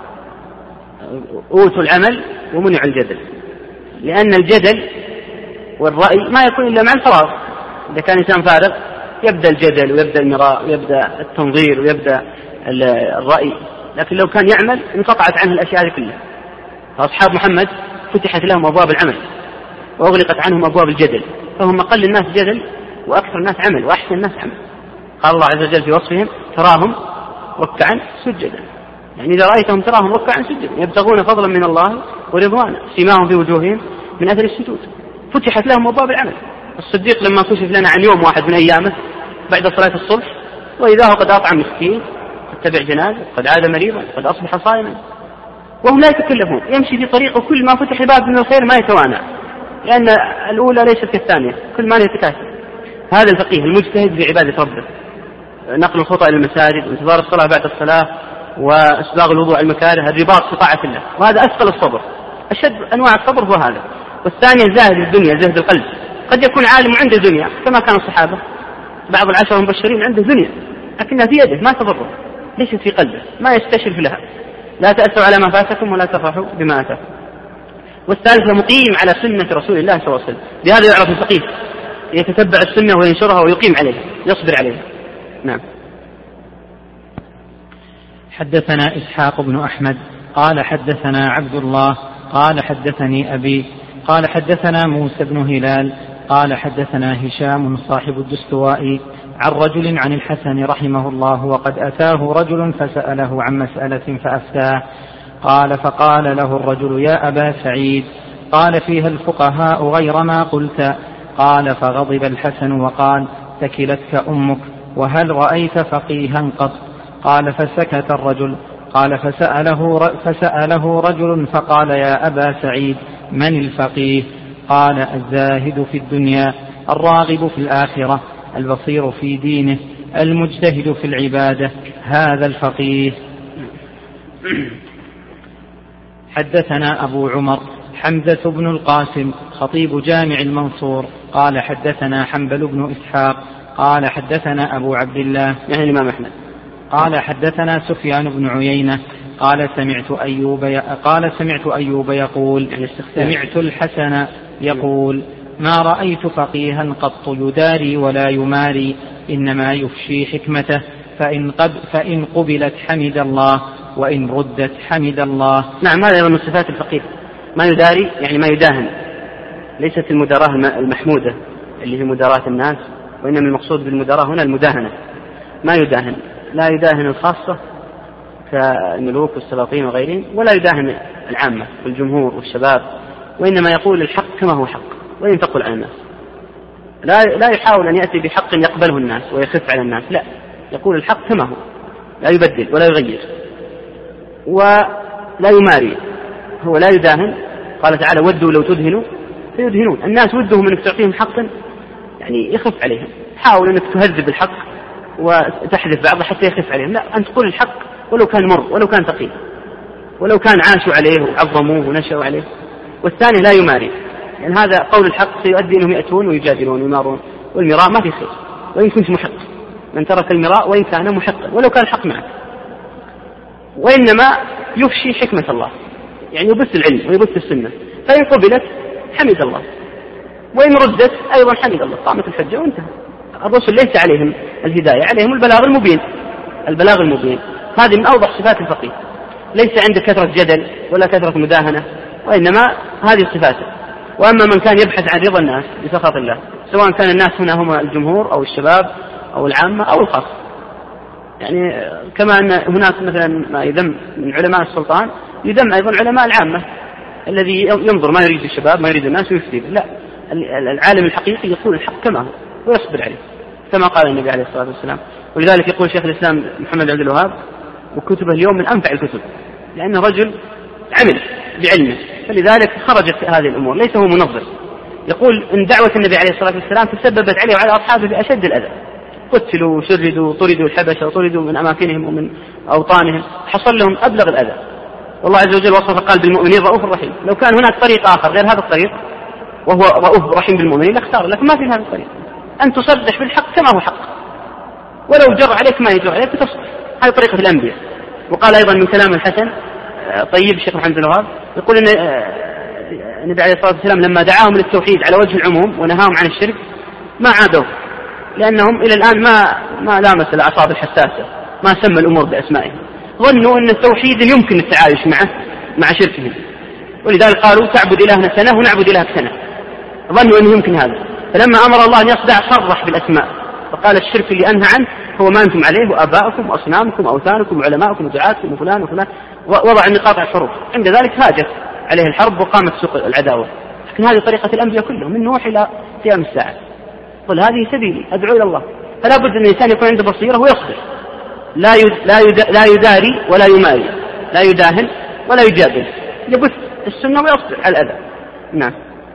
أوتوا العمل ومنعوا الجدل، لأن الجدل والرأي ما يكون إلا مع الفراغ. إذا كان إنسان فارغ يبدأ الجدل ويبدأ المراء ويبدأ التنظير ويبدأ الرأي، لكن لو كان يعمل انقطعت عنه الأشياء كلها. فأصحاب محمد فتحت لهم أبواب العمل وأغلقت عنهم أبواب الجدل، فهم أقل الناس جدل وأكثر الناس عمل وأحسن الناس عمل. قال الله عز وجل في وصفهم: تراهم ركعا سجدا، يعني إذا رأيتهم تراهم ركعا سجدا يبتغون فضلا من الله ورضوانا سيماهم في وجوههم من أثر السجود. فتحت لهم أبواب العمل. الصديق لما كشف لنا عن يوم واحد من أيامه بعد صلاة الصبح وإذا هو قد أطعم مسكين، قد تبع جنازة، قد عاد مريضا، قد أصبح صائما، وهم لا يتكلفون، يمشي في طريقه كل ما فتح باب من الخير ما يتوانى، لأن الأولى ليست كالثانية، كل ما يتكاثر. هذا الفقيه المجتهد في عبادة ربه، نقل الخطأ إلى المساجد وانتظار الصلاة بعد الصلاة وإسباغ الوضوء على المكاره، الرباط في طاعة الله، وهذا أثقل الصبر، أشد أنواع الصبر هو هذا. والثانية زاهد الدنيا، زهد القلب. قد يكون عالم عنده دنيا كما كان الصحابة، بعض العشرة المبشرين عنده دنيا لكنها في يده ما تضره، ليست في قلبه، ما يستشرف لها. لا تأسوا على ما فاتكم ولا تفرحوا بما أتاكم. والثالث مقيم على سنة رسول الله صلى الله عليه وسلم، بهذا يعرف الفقيه، يتتبع السنة وينشرها ويقيم عليها، يصبر عليها. نعم. حدثنا إسحاق بن أحمد قال حدثنا عبد الله قال حدثني أبي قال حدثنا موسى بن هلال قال حدثنا هشام صاحب الدستوائي عن رجل عن الحسن رحمه الله وقد أتاه رجل فسأله عن مسألة فأفتاه. قال: فقال له الرجل: يا أبا سعيد، قال: فيها الفقهاء غير ما قلت. قال: فغضب الحسن وقال: ثكلتك أمك، وهل رأيت فقيها قط؟ قال: فسكت الرجل. قال: فسأله رجل فقال: يا أبا سعيد، من الفقيه؟ قال: الزاهد في الدنيا، الراغب في الآخرة، البصير في دينه، المجتهد في العبادة، هذا الفقيه. حدثنا أبو عمر حمزة بن القاسم خطيب جامع المنصور قال حدثنا حنبل بن إسحاق قال حدثنا أبو عبد الله يعني الإمام أحمد قال حدثنا سفيان بن عيينة قال سمعت أيوب يقول سمعت الحسن يقول: ما رأيت فقيها قط يداري ولا يماري، إنما يفشي حكمته، فإن قبلت حمد الله وإن ردت حمد الله. نعم، هذا من صفات الفقيه، ما يداري يعني ما يداهن. ليست المداراة المحمودة اللي هي مداراة الناس، وإنما المقصود بالمداراة هنا المداهنة. ما يداهن، لا يداهن الخاصة كالملوك والسلاطين وغيرهم، ولا يداهن العامة والجمهور والشباب، وإنما يقول الحق كما هو حق وإن ثقل على الناس. لا يحاول أن يأتي بحق يقبله الناس ويخف على الناس، لا، يقول الحق كما هو، لا يبدل ولا يغير ولا يماري. هو لا يداهن. قال تعالى: ودوا لو تدهنوا فيدهنون. الناس ودهم أنك تعطيهم حقا يعني يخف عليهم، حاول أنك تهذب الحق وتحذف بعضه حتى يخف عليهم. لا، أن تقول الحق ولو كان مر، ولو كان ثقيل، ولو كان عاشوا عليه وعظموه ونشأوا عليه. والثاني لا يماري، يعني هذا قول الحق سيؤدي أنهم يأتون ويجادلون ويمارون، والمراء ما في خير وإن كنت محق. من ترك المراء وإن كان محقا ولو كان الحق معك. وإنما يفشي حكمة الله، يعني يبث العلم ويبث السنة، فإن قبلت حمد الله، وإن ردت أيضا حمد الله، قامت الحجة وانتهى. الرسل ليس عليهم الهداية، عليهم البلاغ المبين. البلاغ المبين هذه من أوضح صفات الفقيه، ليس عنده كثرة جدل ولا كثرة مداهنة، وإنما هذه صفاته. وأما من كان يبحث عن رضا الناس بسخط الله، سواء كان الناس هنا هم الجمهور أو الشباب أو العامة أو الخاص، يعني كما أن هناك مثلا ما يذم من علماء السلطان يذم أيضا علماء العامة، الذي ينظر ما يريد الشباب ما يريد الناس ويفتي. لا، العالم الحقيقي يقول الحق كما هو ويصبر عليه كما قال النبي عليه الصلاة والسلام. ولذلك يقول شيخ الإسلام محمد عبد الوهاب: وكتبه اليوم من أنفع الكتب، لأنه رجل عمل بعلمه، فلذلك خرجت في هذه الأمور، ليس هو منظر. يقول إن دعوة النبي عليه الصلاة والسلام تسببت عليه وعلى أصحابه بأشد الأذى، قتلوا وشردوا طردوا الحبشة وطردوا من أماكنهم ومن أوطانهم، حصل لهم أبلغ الأذى. والله عز وجل وصف قال بالمؤمنين رؤوف رحيم. لو كان هناك طريق آخر غير هذا الطريق وهو رؤوف رحيم بالمؤمنين لاختار، لكن ما في هذا الطريق. أن تصرح بالحق كما هو حق، ولو جر عليك ما يجر عليك تصرح. هذه طريقة الأنبياء. وقال أيضا من كلام الحسن طيب الشيخ محمد بن الوهاب، يقول إن النبي عليه الصلاة والسلام لما دعاهم للتوحيد على وجه العموم ونهاهم عن الشرك ما عادوا، لأنهم إلى الآن ما لامس الأعصاب الحساسة، ما سمى الأمور بأسمائهم، ظنوا أن التوحيد يمكن التعايش مع شركهم، ولذلك قالوا تعبد إلهنا سنة ونعبد إلهك سنة، ظنوا أنه يمكن هذا. فلما أمر الله أن يصدع صرح بالأسماء، فقال الشرك اللي أنهى عنه هو ما أنتم عليه وآباؤكم وأصنامكم وأوثانكم وعلماؤكم ودعاتكم وفلان وفلان، ووضع النقاط على الحروف. عند ذلك هاجت عليه الحرب وقامت سوق العداوة. لكن هذه طريقة الأنبياء كلهم من نوح إلى قيام الساعة. قل هذه سبيلي أدعو إلى الله. فلا بد أن الإنسان يكون عنده بصيرة ويصبر، لا يداري ولا يماري، لا يداهن ولا يجادل، يبث السنة ويصبر على الأذى. نعم.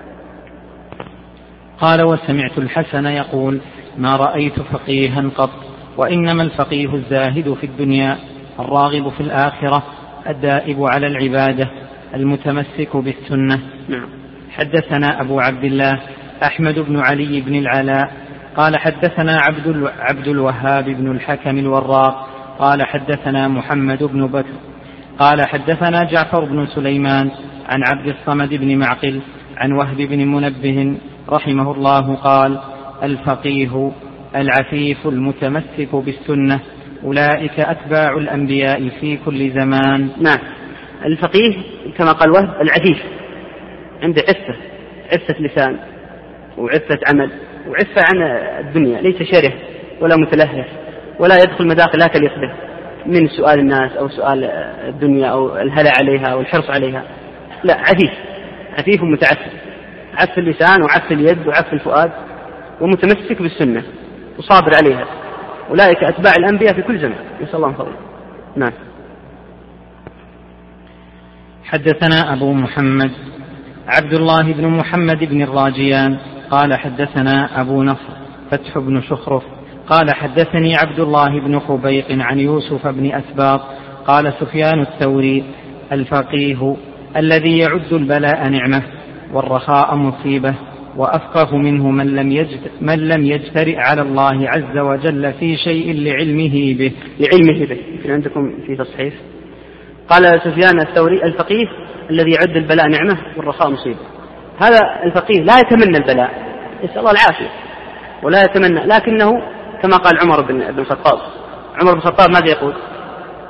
قال: وسمعت الحسن يقول: ما رأيت فقيها قط، وإنما الفقيه الزاهد في الدنيا الراغب في الآخرة الدائب على العبادة المتمسك بالسنة. نعم. حدثنا أبو عبد الله أحمد بن علي بن العلاء قال حدثنا عبد الوهاب بن الحكم الوراق قال حدثنا محمد بن بكر قال حدثنا جعفر بن سليمان عن عبد الصمد بن معقل عن وهب بن منبه رحمه الله قال: الفقيه العفيف المتمسك بالسنة أولئك أتباع الأنبياء في كل زمان. نعم. الفقيه كما قال وهب العفيف، عنده عفة لسان وعفة عمل وعفة عن الدنيا، ليس شره ولا متلهف ولا يدخل مداخل لا تليق به من سؤال الناس أو سؤال الدنيا أو الهلع عليها أو الحرص عليها. لا، عفيف متعفف، عف اللسان وعف اليد وعف الفؤاد، ومتمسك بالسنة وصابر عليها. أولئك أتباع الأنبياء في كل زمان، نسأل الله فضله. نعم. حدثنا أبو محمد عبد الله بن محمد بن الراجيان قال حدثنا أبو نصر فتح بن شخرف قال حدثني عبد الله بن خبيق عن يوسف بن أسباط قال سفيان الثوري: الفقيه الذي يعد البلاء نعمة والرخاء مصيبة، وأفقه منه من لم يجترئ على الله عز وجل في شيء لعلمه به. في عندكم في تصحيح قال سفيان الثوري: الفقيه الذي يعد البلاء نعمة والرخاء مصيبة. هذا الفقيه لا يتمنى البلاء، يسأل الله العافية ولا يتمنى، لكنه كما قال عمر بن الخطاب. عمر بن الخطاب ماذا يقول؟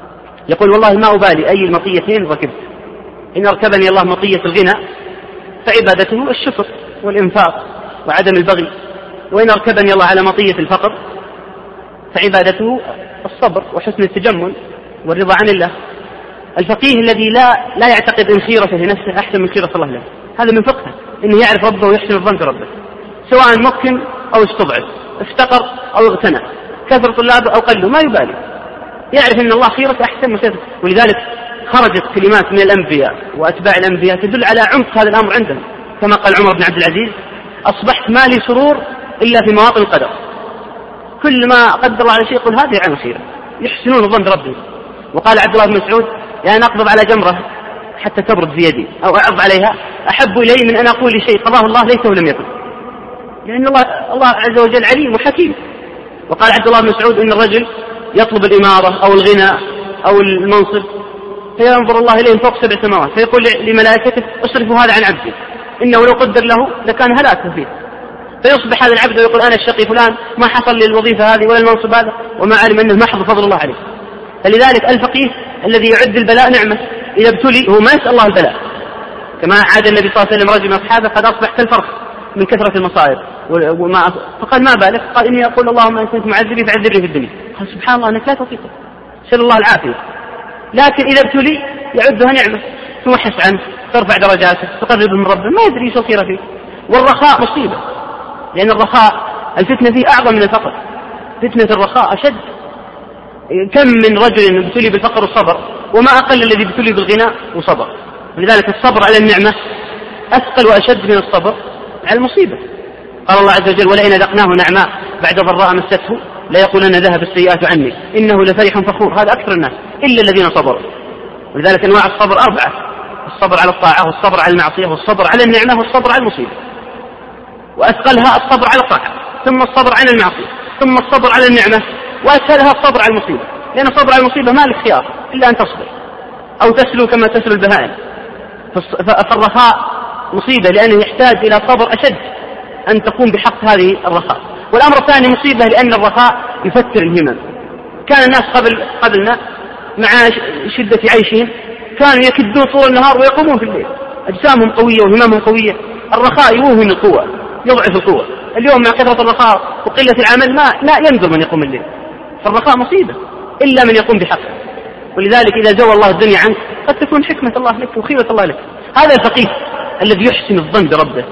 يقول والله ما أبالي أي المطيتين ركبت، إن أركبني الله مطية الغنى فعبادته الشكر والإنفاق وعدم البغي، وإن أركبني الله على مطية الفقر فعبادته الصبر وحسن التجمل والرضا عن الله. الفقيه الذي لا يعتقد إن خيرته لنفسه أحسن من خيرة الله له، هذا من فقهه إنه يعرف ربه ويحسن الظن بربه، سواء مكن أو استضعف، افتقر أو اغتنى، كثر طلابه أو قلوا، ما يبالي، يعرف أن الله خيرته أحسن من خيرته. ولذلك خرجت كلمات من الأنبياء وأتباع الأنبياء تدل على عمق هذا الأمر عندهم، كما قال عمر بن عبد العزيز: أصبحت ما لي سرور إلا في مواطن القدر، كل ما قدر الله على شيء يقول هذه عن خيرة، يحسنون الظن بربهم. وقال عبد الله بن مسعود: يعني أقبض على جمرة حتى تبرد في يدي أو أعض عليها أحب إلي من أن أقول لشيء قضاه الله ليته ولم يكن، لأن الله عز وجل عليم وحكيم. وقال عبد الله بن مسعود: إن الرجل يطلب الإمارة أو الغنى أو المنصب فينظر الله إليه فوق 7 سماوات فيقول لملائكته: اصرفوا هذا عن عبدي إنه لو قدر له لكان هلاكه فيه، فيصبح هذا العبد ويقول: أنا الشقي فلان ما حصل لي الوظيفة هذه ولا المنصب هذا، وما علم أنه محض فضل الله عليه. فلذلك الفقيه الذي يعد البلاء نعمة، إذا ابتلي هو ما يسأل الله البلاء، كما عاد النبي صلى الله عليه وسلم رجل من أصحابه: قد أصبح كالفرخ من كثرة المصائب، فقال: ما بالك؟ قال: إني أقول اللهم إن كنت معذبي فعذبني في الدنيا. قال: سبحان الله أنك لا تطيق، سأل الله العافية. لكن إذا ابتلي يعدها نعمة، توحس عنه، ترفع درجاته، تقرب من ربه، ما يدري ايش يصير فيه. والرخاء مصيبة، لأن الرخاء الفتنة فيه أعظم من الفقر، فتنة الرخاء أشد. كم من رجل ابتلي بالفقر وصبر، وما أقل الذي ابتلي بالغنى وصبر. ولذلك الصبر على النعمة أثقل وأشد من الصبر على المصيبة. قال الله عز وجل: ولئن أذقناه نعماء بعد ضراء مسته ليقولن ذهب السيئات عني إنه لفرح فخور. هذا أكثر الناس إلا الذين صبروا. ولذلك أنواع الصبر 4: الصبر على الطاعة، والصبر على المعصية، والصبر على النعمة، والصبر على المصيبة. وأثقلها الصبر على الطاعة، ثم الصبر على المعصية، ثم الصبر على النعمة، وأسهلها الصبر على المصيبة، لأن الصبر على المصيبة ما لك خيار إلا أن تصبر أو تسلو كما تسلو البهائم. فالرخاء مصيبة لأنه يحتاج إلى صبر أشد أن تقوم بحق هذه الرخاء. والأمر الثاني مصيبة لأن الرخاء يفتر الهمم. كان الناس قبلنا مع شدة عيشهم كانوا يكدون طول النهار ويقومون في الليل، أجسامهم قوية وهممهم قوية. الرخاء يوهن القوة، يضعف القوة. اليوم مع كثرة الرخاء وقلة العمل لا ينظر من يقوم الليل. فالرخاء مصيبة إلا من يقوم بحقه. ولذلك إذا زوى الله الدنيا عنك قد تكون حكمة الله لك وخيرة الله لك. هذا الفقيه الذي يحسن الظن بربه.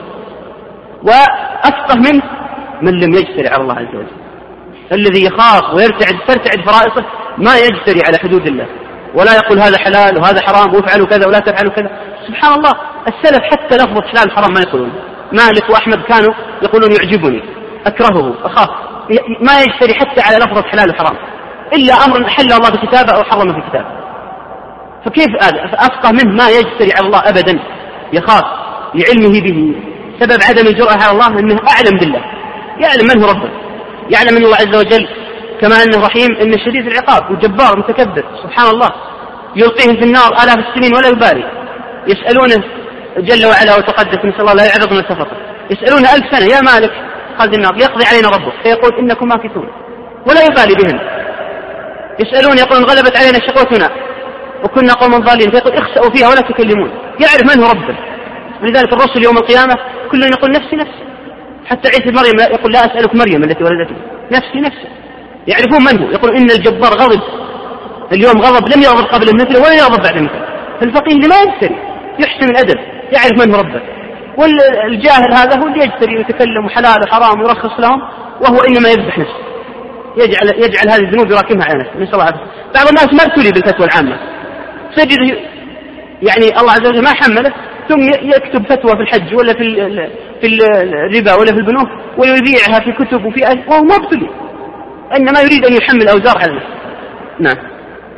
وأفقه منه من لم يجتري على الله عز وجل، الذي يخاف ترتعد فرائصه، ما يجتري على حدود الله، ولا يقول هذا حلال وهذا حرام وافعلوا كذا ولا تفعلوا كذا. سبحان الله، السلف حتى لفظة حلال حرام ما يقولون. مالك وأحمد كانوا يقولون يعجبني، أكرهه، أخاف. ما يجتري حتى على لفظة حلال وحرام إلا أمر حل الله بكتابه أو حرم في كتابه. فكيف أفقه منه ما يجتري على الله أبدا، يخاف لعلمه به. سبب عدم الجرأة على الله أنه أعلم بالله، يعلم من هو ربه، يعلم أن الله عز وجل كما أنه رحيم أنه شديد العقاب وجبار متكبر. سبحان الله، يلقيهم في النار آلاف السنين ولا يبالي. يسألونه جل وعلا وتقدس، نسأل الله لا يعرضنا السفطة، يسألونه 1000 سنة: يا مالك خالد النار، يقضي علينا ربك فيقول: إنكم ماكثون، ولا يبالي بهم. يسألون يقولون: غلبت علينا شقوتنا وكنا قوما ضالين، فيقول: اخسأوا فيها ولا تكلمون. يعرف من هو ربه. ولذلك الرسل يوم القيامة كل يقول: نفسي نفسي. حتى عيسى مريم يقول: لا أسألك مريم التي ولدتني، نفسي نفسي. يعرفون من هو. يقول: إن الجبار غضب اليوم غضب لم يغضب قبل مثله ولا يغضب بعد مثله. فالفقيه لما يجتري يحسن الأدب، يعرف من هو ربه. والجاهل هذا هو اللي يجتري ويتكلم حلال وحرام ويرخص لهم، وهو إنما يذبح نفسه، يجعل هذه الذنوب يراكمها على نفسه. نسأل الله العافية. بعض الناس ما ابتلي بالفتوى العامة، سجد يعني الله عز وجل ما حمله، ثم يكتب فتوى في الحج ولا في الربا ولا في البنوك ويذيعها في كتب وفي وهو ما ابتلي، إنما يريد أن يحمل أوزار على نفسه. نعم.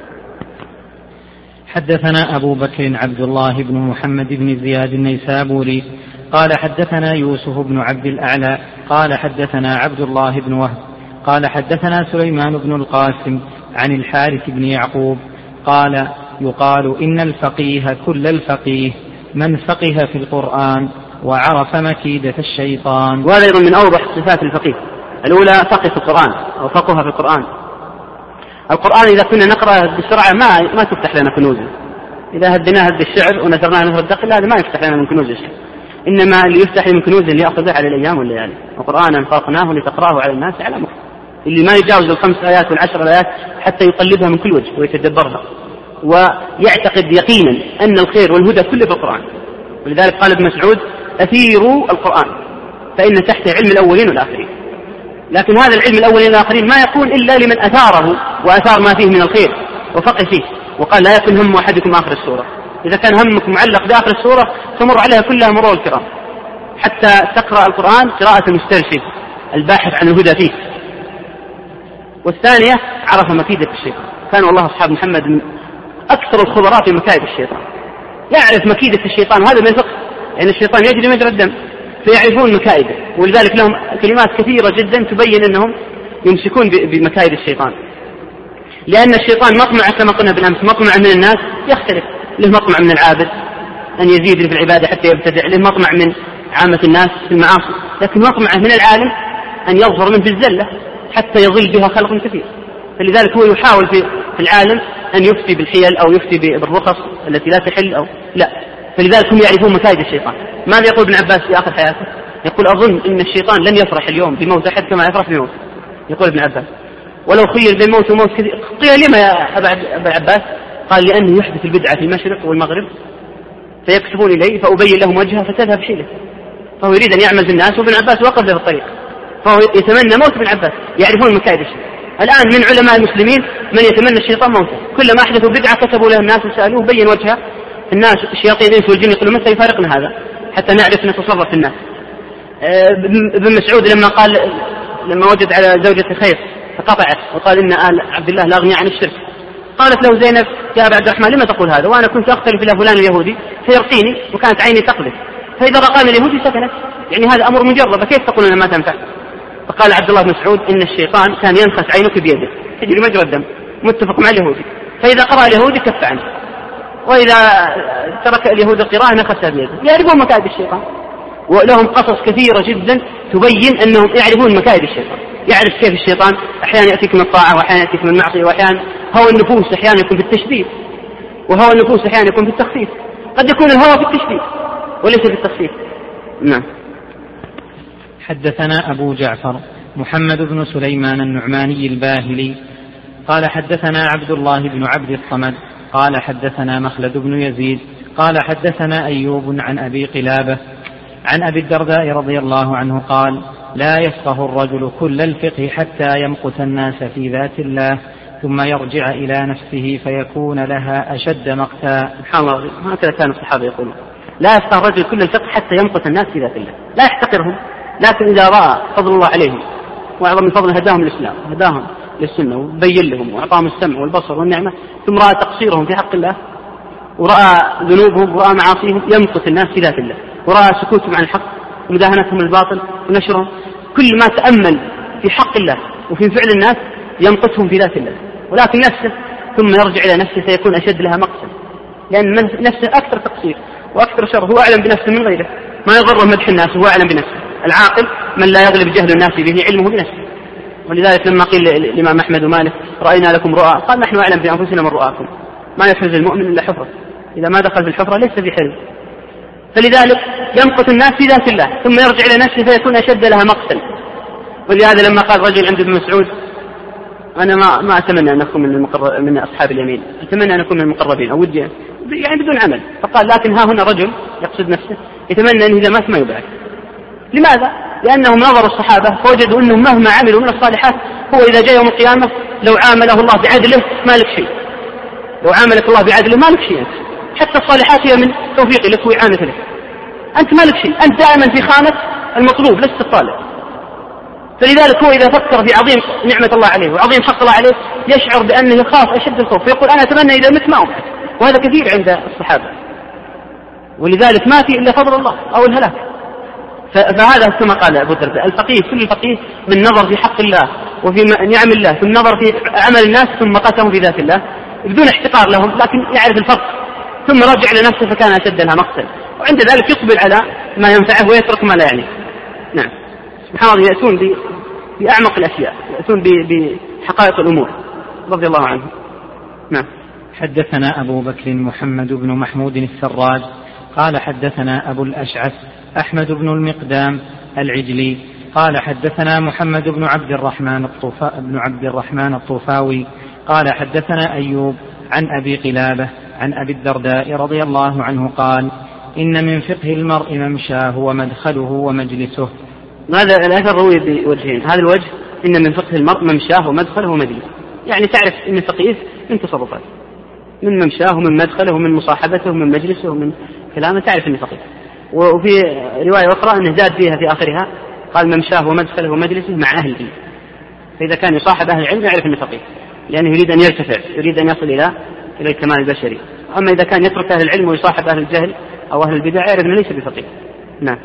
حدثنا أبو بكر عبد الله بن محمد بن زياد النيسابوري قال حدثنا يوسف بن عبد الأعلى قال حدثنا عبد الله بن وهب قال حدثنا سليمان بن القاسم عن الحارث بن يعقوب قال: يقال إن الفقيه كل الفقيه من فقه في القرآن وعرف مكيدة الشيطان. وهذا من أوضح صفات الفقيه. الأولى فقه في القرآن أو فقه في القرآن، القرآن إذا كنا نقرأ بسرعة ما تفتح لنا كنوزه. إذا هدناه هد الشعر ونثرناه نثر الدقل هذا ما يفتح لنا من كنوز الشعر، إنما اللي يفتح من كنوز اللي يأخذه على الأيام والليالي. وقرآنا فرقناه لتقرأه على الناس على مكر، اللي ما يجاوز 5 آيات وال10 آيات حتى يقلبها من كل وجه ويتدبرها ويعتقد يقينا أن الخير والهدى كله في القرآن. ولذلك قال ابن مسعود: أثيروا القرآن فإن تحته علم الأولين والآخرين. لكن هذا العلم الأولين والآخرين ما يكون إلا لمن أثاره وأثار ما فيه من الخير وفقه فيه. وقال: لا يكن هم أحدكم آخر السورة. إذا كان همك معلق بآخر السورة تمر عليها كلها مرور الكرام، حتى تقرأ القرآن قراءة المسترشد الباحث عن الهدى فيه. والثانية عرف مكيدة الشيطان. كان والله أصحاب محمد من أكثر الخبراء في مكائد الشيطان، يعرف مكيدة الشيطان، وهذا من الفقه، لأن الشيطان يجري مجرى الدم فيعرفون مكائده. ولذلك لهم كلمات كثيرة جدا تبين أنهم يمسكون بمكائد الشيطان، لأن الشيطان مطمع كما قلنا بالأمس، مطمع من الناس يختلف. له مطمع من العابد أن يزيد في العبادة حتى يبتدع، له مطمع من عامة الناس في المعاصي، لكن مطمعه من العالم أن يظهر منه في الزلة حتى يضل بها خلق كثير. فلذلك هو يحاول في العالم أن يفتي بالحيل أو يفتي بالرخص التي لا تحل أو لا. فلذلك هم يعرفون مكائد الشيطان. ماذا يقول ابن عباس في آخر حياته؟ يقول: أظن إن الشيطان لن يفرح اليوم بموت أحد كما يفرح بموت. يقول ابن عباس: ولو خير بين موت وموت كثير. قيل: لما يا أبا عباس؟ قال: لأنه يحدث البدعة في المشرق والمغرب فيكتبون إليه فأبين لهم وجهها فتذهب حيلة. فهو يريد أن يعمل بالناس، وابن عباس وقف له في الطريق، فهو يتمنى موت ابن عباس. يعرفون مكائد الشيطان. الآن من علماء المسلمين من يتمنى الشيطان موته، كلما أحدثوا بدعة كتبوا له الناس وسألوه بين وجهها. الناس الشياطين الإنس والجن يقولون: متى يفارقنا هذا حتى نعرف نتصرف في الناس. ابن مسعود لما وجد على زوجة خير فقطعت وقال: إن آل عبد الله لا أغني عن الشرك. قالت له زينب: يا أبا عبد الرحمن لما تقول هذا وأنا كنت أختلف إلى فلان اليهودي فيرقيني وكانت عيني تقذف، فإذا رقاني اليهودي سكنت، يعني هذا أمر مجرب، كيف تقول أنها ما تنفع؟ فقال عبد الله بن مسعود: إن الشيطان كان ينخس عينك بيده تجري مجرى الدم، متفق مع اليهودي، فإذا قرأ اليهودي كف عنه، وإذا ترك اليهود القراءة نخس بيده. يعرفون مكائد الشيطان، ولهم قصص كثيرة جدا تبين أنهم يعرفون مكائد الشيطان. يعرف كيف الشيطان أحيانا يأتيك من الطاعة وأحيانا يأتيك من المعصية، وأحيانا هوى النفوس أحيانا يكون في التشبيه، وهوى النفوس أحيانا يكون في التخفيف. قد يكون الهوى في التشبيه وليس في التخفيف. نعم. حدثنا أبو جعفر محمد بن سليمان النعماني الباهلي قال: حدثنا عبد الله بن عبد الصمد قال: حدثنا مخلد بن يزيد قال: حدثنا أيوب عن أبي قلابة عن أبي الدرداء رضي الله عنه قال: لا يفقه الرجل كل الفقه حتى يمقت الناس في ذات الله ثم يرجع إلى نفسه فيكون لها أشد مقتا. سبحان الله، هكذا كان الصحابة يقولون: لا يفقه الرجل كل الفقه حتى يمقت الناس في ذات الله. لا يحتقرهم، لكن إذا رأى فضل الله عليهم وأعظم من فضل هداهم الإسلام وهداهم للسنة وبين لهم وأعطاهم السمع والبصر والنعمة، ثم رأى تقصيرهم في حق الله ورأى ذنوبهم ورأى معاصيهم، يمقت الناس في ذات الله، ورأى سكوتهم عن الحق ومداهنتهم الباطل ونشرهم، كل ما تأمل في حق الله وفي فعل الناس يمقتهم في ذات الله. ولكن نفسه ثم يرجع إلى نفسه فيكون أشد لها مقتا، لأن نفسه أكثر تقصير وأكثر شر، هو أعلم بنفسه من غيره، ما يضر مدح الناس، هو أعلم بنفسه. العاقل من لا يغلب جهل الناس به علمه بنفسه. ولذلك لما قيل الإمام أحمد ومالك: رأينا لكم رؤى، قال: نحن أعلم بأنفسنا من رؤاكم، ما يحرز المؤمن إلا حفرة، إذا ما دخل في الحفرة ليس بحرز. فلذلك يمقت الناس في ذات الله ثم يرجع إلى نفسه فيكون أشد لها مقتا. ولهذا لما قال رجل عند ابن مسعود: أنا ما أتمنى أن أكون من أصحاب اليمين، أتمنى أن أكون من المقربين، أو ودي يعني بدون عمل. فقال: لكن ها هنا رجل يقصد نفسه يتمنى أن إذا مات ما يبعث. لماذا؟ لأنهم نظروا الصحابة فوجدوا أنهم مهما عملوا من الصالحات هو إذا جاء يوم القيامة لو عامله الله بعدله ما لك شيء، لو عاملك الله بعدله ما لك شيء أنت. حتى الصالحات هي من توفيق لك وإعانة لك، أنت ما لك شيء، أنت دائما في خانة المطلوب لست الطالب. فلذلك هو إذا فكر في عظيم نعمة الله عليه وعظيم حق الله عليه يشعر بأنه يخاف أشد الخوف، فيقول: أنا أتمنى إذا مت ما أبعث. وهذا كثير عند الصحابة، ولذلك ما في إلا فضل الله أو الهلاك. فهذا كما قال أبو الدرداء: الفقيه كل الفقيه من نظر في حق الله وفي نعم الله ثم نظر في عمل الناس ثم قتهم في ذات الله بدون احتقار لهم، لكن يعرف الفرق ثم رجع إلى نفسه فكان أشد لها مقتا، وعند ذلك يقبل على ما ينفعه ويترك ما لا يعني. نعم. سبحان الله، يأتون بأعمق الأشياء، يأتون بحقائق الأمور. رضي الله عنه. نعم. حدثنا أبو بكر محمد بن محمود السراج قال حدثنا أبو الأشعث أحمد بن المقدام العجلي قال حدثنا محمد بن عبد الرحمن الطوفاوي قال حدثنا أيوب عن أبي قلابة عن أبي الدرداء رضي الله عنه قال إن من فقه المرء ممشاه ومدخله ومجلسه. هذا الأثر روي بوجهين. هذا الوجه إن من فقه المرء ممشاه ومدخله ومجلسه، يعني تعرف إن فقيه من تصرفاته، من ممشاه ومن مدخله ومن مصاحبته ومن مجلسه ومن كلامه تعرف إنه فقيه. وفي رواية أخرى أنه زاد فيها في آخرها قال ممشاه ومدخله ومجلسه مع أهل العلم، فإذا كان يصاحب أهل العلم يعرف أنه فقيه، لأنه يريد أن يرتفع، يريد أن يصل إلى الكمال البشري. أما إذا كان يترك أهل العلم ويصاحب أهل الجهل أو أهل البدع يعرف أنه ليس بفقيه. نعم.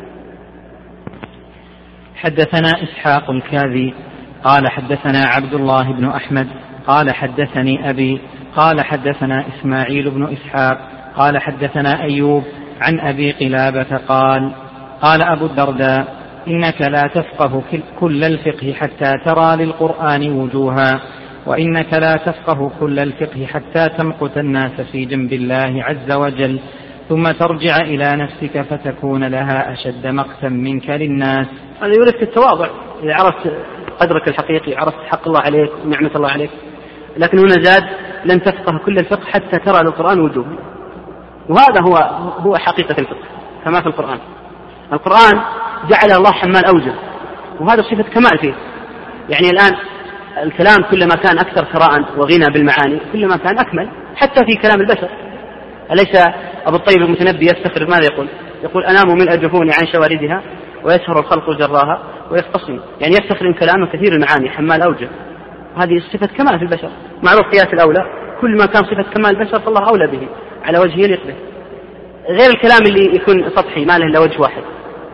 حدثنا إسحاق الكاذي قال حدثنا عبد الله بن أحمد قال حدثني أبي قال حدثنا إسماعيل بن إسحاق قال حدثنا أيوب عن أبي قلابة قال أبو الدرداء إنك لا تفقه كل الفقه حتى ترى للقرآن وجوها، وإنك لا تفقه كل الفقه حتى تمقت الناس في جنب الله عز وجل، ثم ترجع إلى نفسك فتكون لها أشد مقتا منك للناس. هذا يورثك التواضع، إذا عرفت قدرك الحقيقي، عرفت حق الله عليك ونعمة الله عليك. لكن هنا زاد لن تفقه كل الفقه حتى ترى للقرآن وجوها، وهذا هو حقيقة الفقه كما في القرآن. القرآن جعل الله حمال أوجه، وهذا صفة كمال فيه. يعني الآن الكلام كلما كان أكثر ثراء وغنى بالمعاني كلما كان أكمل، حتى في كلام البشر. أليس أبو الطيب المتنبي يفتخر ماذا يقول أنام ملء جفوني عن شواردها ويسهر الخلق جراها ويختصم، يعني يفتخر إن كلامه كثير المعاني حمال أوجه. هذه صفة كمال في البشر، معروف قياس الأولى، كل ما كان صفة كمال البشر فالله أولى به على وجه يليق به، غير الكلام اللي يكون سطحي ما له إلا وجه واحد.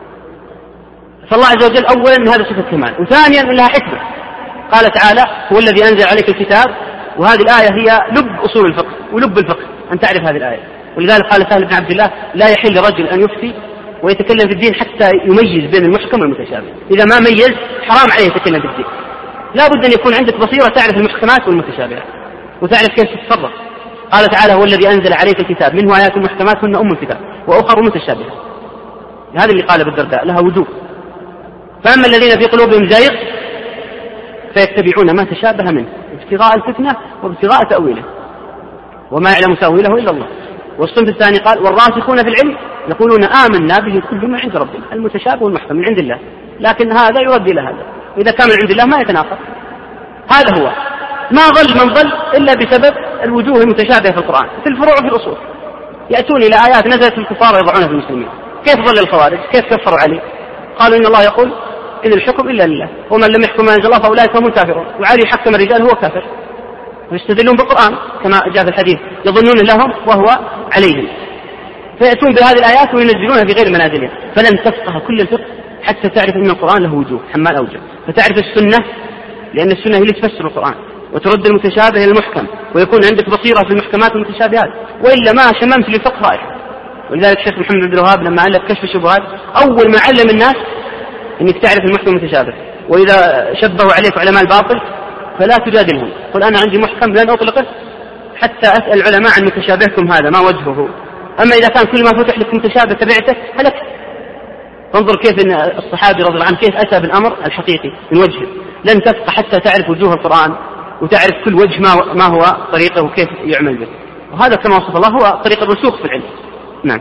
فالله عز وجل أولا أن هذا صفة كمال، وثانيا لها حكمة. قال تعالى هو الذي أنزل عليك الكتاب، وهذه الآية هي لب أصول الفقه ولب الفقه أن تعرف هذه الآية. ولذلك قال سهل بن عبد الله لا يحل رجل أن يفتي ويتكلم في الدين حتى يميز بين المحكم والمتشابه. إذا ما ميز حرام عليه يتكلم في الدين. لا بد أن يكون عندك بصيرة تعرف المحكمات والمتشابهات وتعرف كيف تتصرف. قال تعالى هو الذي أنزل عليك الكتاب منه آيات محكمات هن أم الكتاب وأخر متشابهات. هذا اللي قال بالدرداء لها وجوب. فأما الذين في قلوبهم زيغ فيتبعون ما تشابه منه ابتغاء الفتنة وابتغاء تأويله وما يعلم تأويله إلا الله. والصنف الثاني قال والراسخون في العلم يقولون آمنا به كل من عند ربنا، المتشابه والمحكم من عند الله، لكن هذا يرد إلى هذا، وإذا كان من عند الله ما يتناقض. هذا هو ما ظل من ظل إلا بسبب الوجوه المتشابهة في القرآن في الفروع وفي الأصول. يأتون إلى آيات نزلت في الكفار ويضعونها في المسلمين. كيف ظل الخوارج؟ كيف كفروا عليه؟ قالوا إن الله يقول إن الحكم إلا لله ومن لم يحكم ما أنزل الله فأولئك هم الكافرون، وعلي حكم الرجال هو كافر. ويستدلون بالقرآن كما جاء في الحديث يظنون لهم وهو عليهم، فيأتون بهذه الآيات وينزلونها في غير منازلها. فلن تفقه كل الفقه حتى تعرف أن القرآن له وجوه حمال أوجه، فتعرف السنة لأن السنة هي اللي تفسر القرآن وترد المتشابه إلى المحكم، ويكون عندك بصيرة في المحكمات والمتشابهات، وإلا ما شممت للفقه رائحة. ولذلك الشيخ محمد بن الوهاب لما ألف كشف الشبهات أول ما علم الناس إنك تعرف المحكم المتشابه، وإذا شبهوا عليك علماء الباطل فلا تجادلهم، قل أنا عندي محكم لن أطلقه حتى أسأل العلماء عن متشابهكم هذا ما وجهه. أما إذا كان كل ما فتح لك متشابه تبعته هلكت. انظر كيف إن الصحابي رضي الله عنه كيف أتى بالأمر الحقيقي من وجهه. لن تفقه حتى تعرف وجوه القرآن وتعرف كل وجه ما هو طريقه وكيف يعمل به، وهذا كما وصف الله هو طريق الرسوخ في العلم. نعم.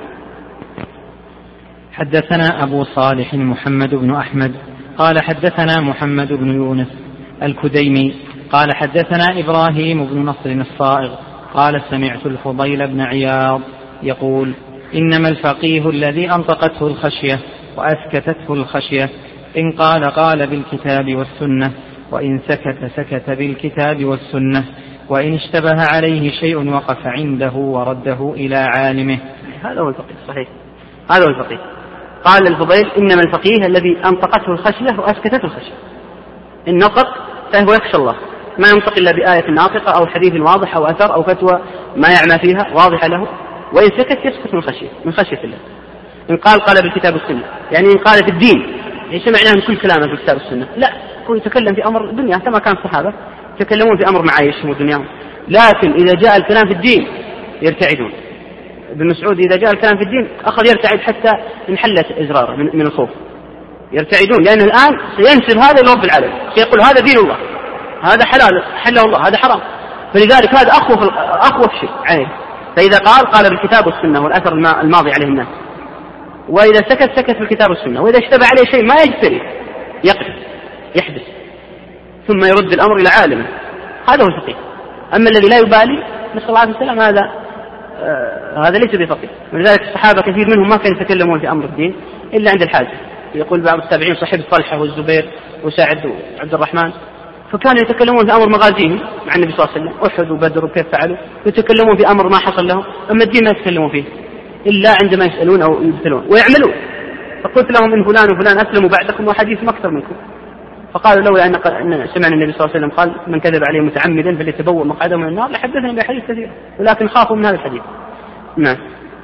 حدثنا أبو صالح محمد بن أحمد قال حدثنا محمد بن يونس الكديمي قال حدثنا إبراهيم بن نصر الصائغ قال سمعت الفضيل بن عياض يقول إنما الفقيه الذي أنطقته الخشية وأسكتته الخشية، إن قال قال بالكتاب والسنة، وإن سكت سكت بالكتاب والسنة، وإن اشتبه عليه شيء وقف عنده ورده إلى عالمه. هذا هو الفقيه صحيح، هذا هو الفقيه. قال الفضيل إنما الفقيه الذي أنطقته الخشية وأسكتته الخشية. إن نطق فهو يخشى الله، ما ينطق إلا بآية ناطقة أو حديث واضح أو أثر أو فتوى ما يعمى فيها واضحة له، وإن سكت يسكت من خشية الله. إن قال قال بالكتاب والسنة، يعني إن قال في الدين ليس معناه كل كلامه في الكتاب والسنة، لا، هو يتكلم في أمر الدنيا كما كان الصحابة يتكلمون في أمر معايشهم ودنياهم. لكن إذا جاء الكلام في الدين يرتعدون. ابن مسعود إذا جاء الكلام في الدين أخذ يرتعد حتى انحلت إزراره من الخوف، يرتعدون، لأن الآن سينسب هذا لرب العالمين، سيقول هذا دين الله، هذا حلال حله الله، هذا حرام. فلذلك هذا أخوف شيء عليه. فإذا قال بالكتاب والسنة والأثر الماضي عليه الناس، وإذا سكت بالكتاب والسنة، وإذا اشتبه عليه شيء ما يجتري يقف يحدث ثم يرد الأمر إلى عالمه. هذا هو الفقيه. أما الذي لا يبالي نسأل الله عليه وسلم هذا ليس بفقيه. ولذلك الصحابة كثير منهم ما كانوا يتكلمون في أمر الدين إلا عند الحاجة. يقول بعض التابعين صاحب طلحة والزبير وسعد وعبد الرحمن، فكانوا يتكلمون في أمر مغازيهم مع النبي صلى الله عليه وسلم، أحد وبدر وكيف فعلوا، يتكلمون في أمر ما حصل لهم. أما الدين ما يتكلمون فيه إلا عندما يسألون أو يبتلون ويعملون. فقلت لهم إن فلان وفلان أسلموا بعدكم وحديثهم أكثر منكم. فقالوا لولا أن سمعنا النبي صلى الله عليه وسلم قال من كذب عليه متعمدا فليتبوأ مقعده من النار، لحدثنا بحديث كثير، ولكن خافوا من هذا الحديث. نعم.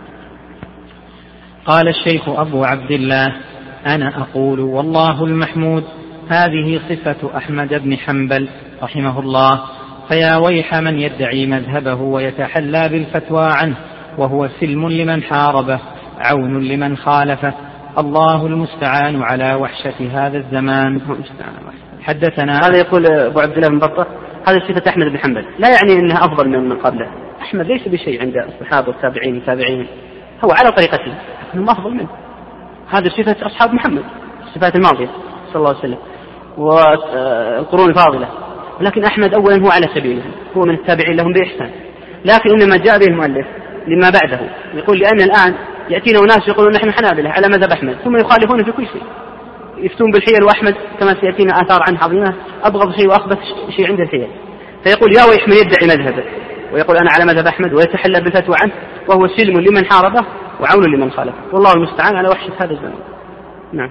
قال الشيخ أبو عبد الله: أنا أقول والله المحمود هذه صفة أحمد بن حنبل رحمه الله، فيا ويح من يدعي مذهبه ويتحلى بالفتوى عنه، وهو سلم لمن حاربه عون لمن خالفه. الله المستعان على وحشة هذا الزمان. حدثنا هذا يقول أبو عبد الله بن بطة هذا صفة أحمد بن حنبل، لا يعني أنها أفضل من قبله. أحمد ليس بشيء عند الصحابة والتابعين والتابعين، هو على طريقته لكنه أفضل منه. هذا صفة أصحاب محمد، الصفات الماضية صلى الله عليه وسلم والقرون الفاضلة. ولكن أحمد أولا هو على سبيله، هو من التابعين لهم بإحسان، لكن إنما جاء به المؤلف لما بعده. يقول لأن الآن يأتينا ناس يقولون نحن حنابلة على مذهب أحمد، ثم يخالفون في كل شيء، يفتون بالحيل، وأحمد كما سيأتينا آثار عنه عظيمة أبغض شيء وأخبث شيء عند الحيل. فيقول يا ويح من يدعي مذهبه ويقول أنا على مذهب أحمد ويتحلى بالفتوى عنه، وهو سلم لمن حاربه وعون لمن خالفه، والله المستعان على وحشة هذا الزمان. نعم.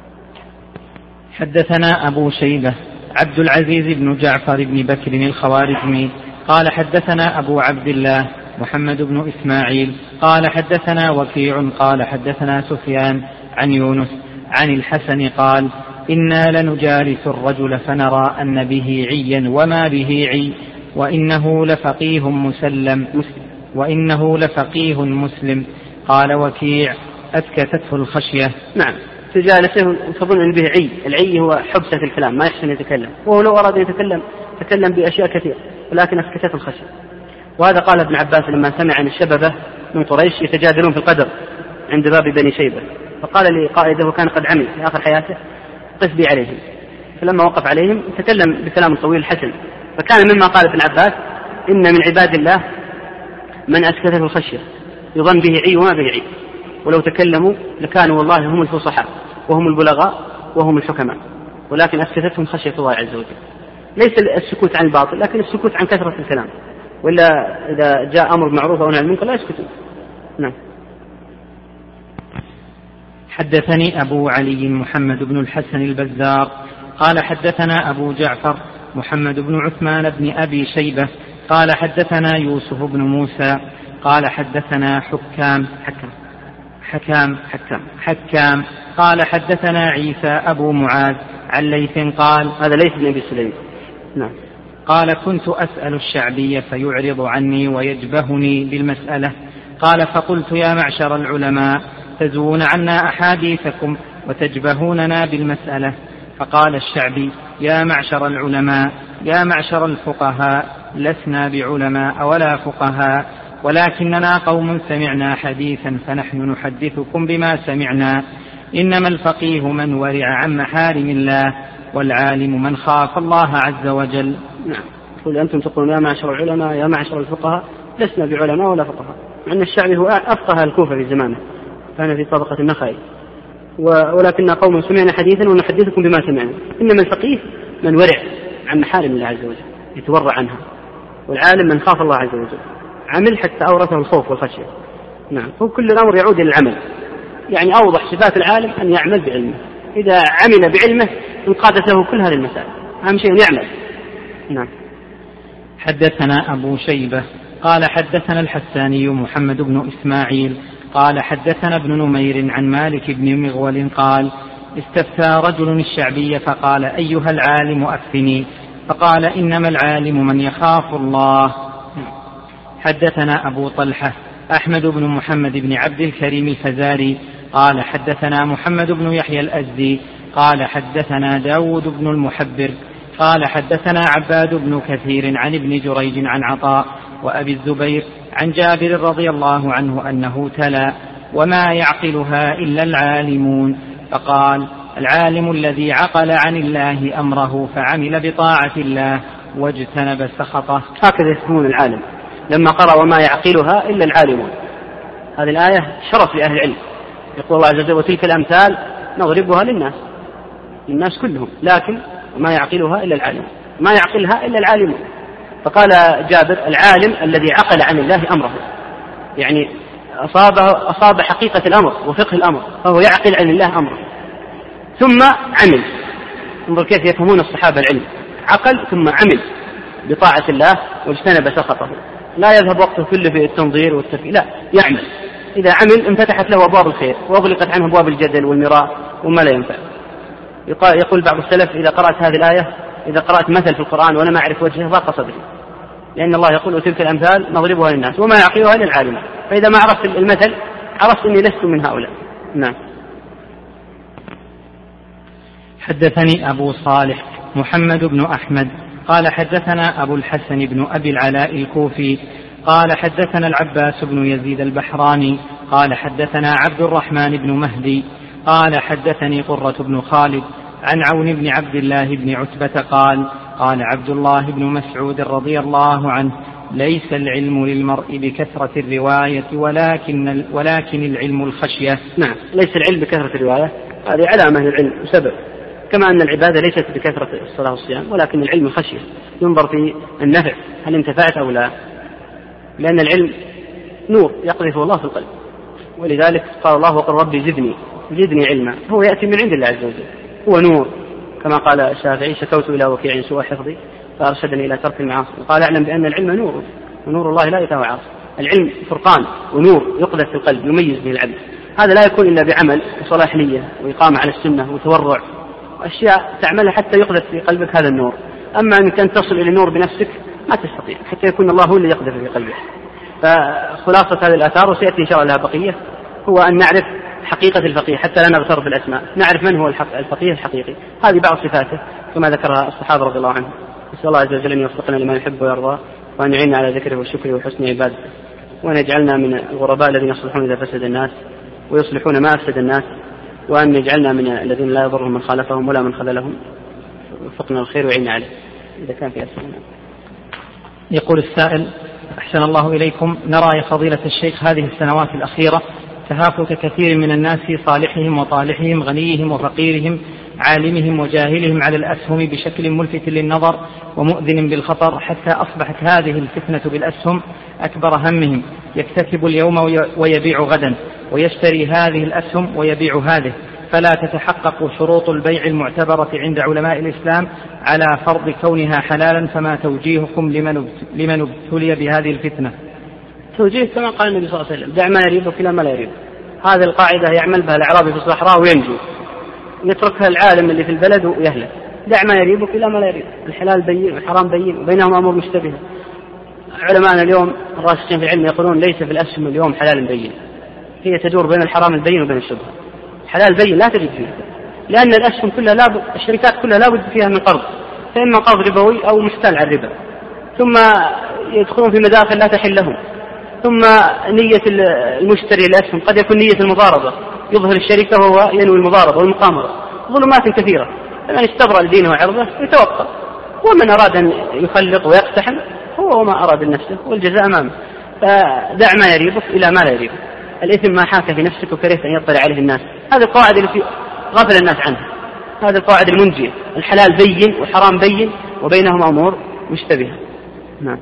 حدثنا أبو شيبة عبد العزيز بن جعفر بن بكر الخوارزمي قال حدثنا أبو عبد الله محمد بن إسماعيل قال حدثنا وكيع قال حدثنا سفيان عن يونس عن الحسن قال: إنا لنجالس الرجل فنرى أن به عيا وما به عي، وإنه لفقيه مسلم. قال وكيع: أسكتته الخشية. نعم، تجالسه تظن أن به عي. العي هو حبسة الكلام، ما يحسن يتكلم، وهو لو أراد أن يتكلم بأشياء كثيرة، ولكن أسكتته الخشية. وهذا قال ابن عباس لما سمع عن الشببة من قريش يتجادلون في القدر عند باب بني شيبة، فقال لقائده وكان قد عمي في آخر حياته: قف بي عليهم. فلما وقف عليهم تكلم بكلام طويل حسن، فكان مما قال ابن عباس: إن من عباد الله من أسكته الخشية يظن به عي وما به عي، ولو تكلموا لكانوا والله هم الفصحاء وهم البلغاء وهم الحكماء، ولكن أسكتتهم خشية الله عز وجل. ليس السكوت عن الباطل، لكن السكوت عن كثرة الكلام، وإلا إذا جاء أمر معروف أو نهي عن المنكر لا يسكتون. نعم. حدثني أبو علي محمد بن الحسن البزار قال حدثنا أبو جعفر محمد بن عثمان بن أبي شيبة قال حدثنا يوسف بن موسى قال حدثنا حكام قال حدثنا عيسى أبو معاذ عن ليث قال: هذا ليث بن أبي سليم. نعم. قال: كنت أسأل الشعبي فيعرض عني ويجبهني بالمسألة. قال: فقلت: يا معشر العلماء، تزوون عنا أحاديثكم وتجبهوننا بالمسألة. فقال الشعبي: يا معشر العلماء، يا معشر الفقهاء، لسنا بعلماء ولا فقهاء، ولكننا قوم سمعنا حديثا فنحن نحدثكم بما سمعنا. إنما الفقيه من ورع عن محارم الله، والعالم من خاف الله عز وجل. نعم. قل أنتم تقولون يا معشر العلماء يا معشر الفقهاء، لسنا بعلماء ولا فقهاء، مع أن الشعبي هو أفقه الكوفة في زمانه، كان في طبقة النخعي، ولكننا قوم سمعنا حديثا ونحدثكم بما سمعنا. إنما الفقيه من ورع عن محارم الله عز وجل يتورع عنها، والعالم من خاف الله عز وجل، عمل حتى أورثه الخوف والخشية. نعم. كل الأمر يعود إلى العمل، يعني أوضح صفات العالم أن يعمل بعلمه، إذا عمل بعلمه انقادت له كل هذه المسائل، أهم شيء يعمل. نعم. حدثنا أبو شيبة قال حدثنا الحساني محمد بن إسماعيل قال حدثنا ابن نمير عن مالك بن مغول قال: استفتى رجل الشعبي فقال: أيها العالم أفتني، فقال إنما العالم من يخاف الله. حدثنا أبو طلحة أحمد بن محمد بن عبد الكريم الفزاري قال حدثنا محمد بن يحيى الأزدي قال حدثنا داود بن المحبر قال حدثنا عباد بن كثير عن ابن جريج عن عطاء وأبي الزبير عن جابر رضي الله عنه أنه تلا وما يعقلها إلا العالمون، فقال العالم الذي عقل عن الله أمره فعمل بطاعة الله واجتنب سخطه. هكذا يفهمون العالم لما قرأ وما يعقلها إلا العالمون. هذه الآية شرف لأهل العلم، يقول الله عز وجل وتلك الأمثال نضربها للناس كلهم، لكن ما يعقلها إلا العالم، ما يعقلها إلا العالمون. فقال جابر العالم الذي عقل عن الله أمره، يعني أصاب حقيقة الأمر وفقه الأمر، فهو يعقل عن الله أمره ثم عمل. انظر كيف يفهمون الصحابة العلم، عقل ثم عمل بطاعة الله واجتنب سخطه، لا يذهب وقته كله في التنظير والتفكير، لا يعمل. إذا عمل انفتحت له أبواب الخير وأغلقت عنه أبواب الجدل والمراء وما لا ينفع. يقول بعض السلف إذا قرأت هذه الآية، إذا قرأت مثل في القرآن وأنا ما أعرف وجهه ضاق صدري، لأن الله يقول وتلك الأمثال نضربها للناس وما يعقلها إلا العالم. فإذا ما عرفت المثل عرفت أني لست من هؤلاء. نعم. حدثني أبو صالح محمد بن أحمد قال حدثنا أبو الحسن بن أبي العلاء الكوفي قال حدثنا العباس بن يزيد البحراني قال حدثنا عبد الرحمن بن مهدي قال حدثني قرة بن خالد عن عون بن عبد الله بن عتبة قال عبد الله بن مسعود رضي الله عنه ليس العلم للمرء بكثرة الرواية ولكن العلم الخشية. نعم، ليس العلم بكثرة الرواية، هذه علامة للعلم وسبب، كما أن العبادة ليست بكثرة الصلاة والصيام، ولكن العلم الخشية، ينظر في النفع هل انتفعت أو لا، لأن العلم نور يقذفه الله في القلب، ولذلك قال الله وقل ربي زدني علما، هو يأتي من عند الله عز وجل، هو نور، كما قال الشافعي شكوت إلى وكيع سوء حفظي فأرشدني إلى ترك المعاصي، قال اعلم بأن العلم نور ونور الله لا يتهوى عاصي. العلم فرقان ونور يقذف في القلب يميز به العبد، هذا لا يكون إلا بعمل وصلاح نية وإقامة على السنة وتورع وأشياء تعملها حتى يقذف في قلبك هذا النور. أما أنك أن تصل إلى النور بنفسك ما تستطيع، حتى يكون الله هو اللي يقذف في قلبك. فخلاصة هذه الآثار وسيأتي إن شاء الله لها بقية، هو أن نعرف حقيقة الفقيه حتى لا نغتر بالأسماء، نعرف من هو الفقيه الحقيقي، هذه بعض صفاته كما ذكرها الصحابة رضي الله عنهم. نسأل الله عز وجل أن يوفقنا لما يحب ويرضى، وأن يعيننا على ذكره والشكر وحسن عبادته، وأن يجعلنا من الغرباء الذين يصلحون إذا فسد الناس ويصلحون ما أفسد الناس، وأن يجعلنا من الذين لا يضرهم من خالفهم ولا من خذلهم، وفقنا الخير ويعيننا عليه إذا كان في أسفلنا. يقول السائل أحسن الله إليكم، نرى يا فضيلة الشيخ هذه السنوات الأخيرة تهافت كثير من الناس في صالحهم وطالحهم، غنيهم وفقيرهم، عالمهم وجاهلهم على الأسهم بشكل ملفت للنظر ومؤذن بالخطر، حتى أصبحت هذه الفتنة بالأسهم أكبر همهم، يكتسب اليوم ويبيع غدا، ويشتري هذه الأسهم ويبيع هذه، فلا تتحقق شروط البيع المعتبرة عند علماء الإسلام على فرض كونها حلالا. فما توجيهكم لمن ابتلي بهذه الفتنة؟ توجيه كما قال النبي صلى الله عليه وسلم دع ما يريبك إلى ما لا يريبك. هذه القاعدة يعمل بها الأعرابي في الصحراء وينجو، يتركها العالم اللي في البلد ويهلك. دع ما يريبك إلى ما لا يريبك، الحلال بين والحرام بين وبينهما أمور مشتبهة. علماءنا اليوم الراسخين في العلم يقولون ليس في الأسهم اليوم حلال بين، هي تدور بين الحرام البين وبين الشبهة. حلال بين لا تجد فيه، لأن الأسهم كلها الشركات كلها لا بد فيها من قرض، فإما قرض ربوي أو محتال على الربا، ثم يدخلون في مداخل لا تحل لهم، ثم نية المشتري الأسهم قد يكون نية المضاربة، يظهر الشركة وهو ينوي المضاربة والمقامرة، ظلمات كثيرة. فمن استبرأ لدينه وعرضه يتوقف، ومن أراد أن يخلق ويقتحم هو وما أراد لنفسه والجزاء أمامه. فدع ما يريبك إلى ما لا يريبك، الإثم ما حاك في نفسك وكرهت أن يطلع عليه الناس. هذه القواعد التي غفل الناس عنها، هذه القواعد المنجية، الحلال بين والحرام بين وبينهما أمور مشتبهة. نعم.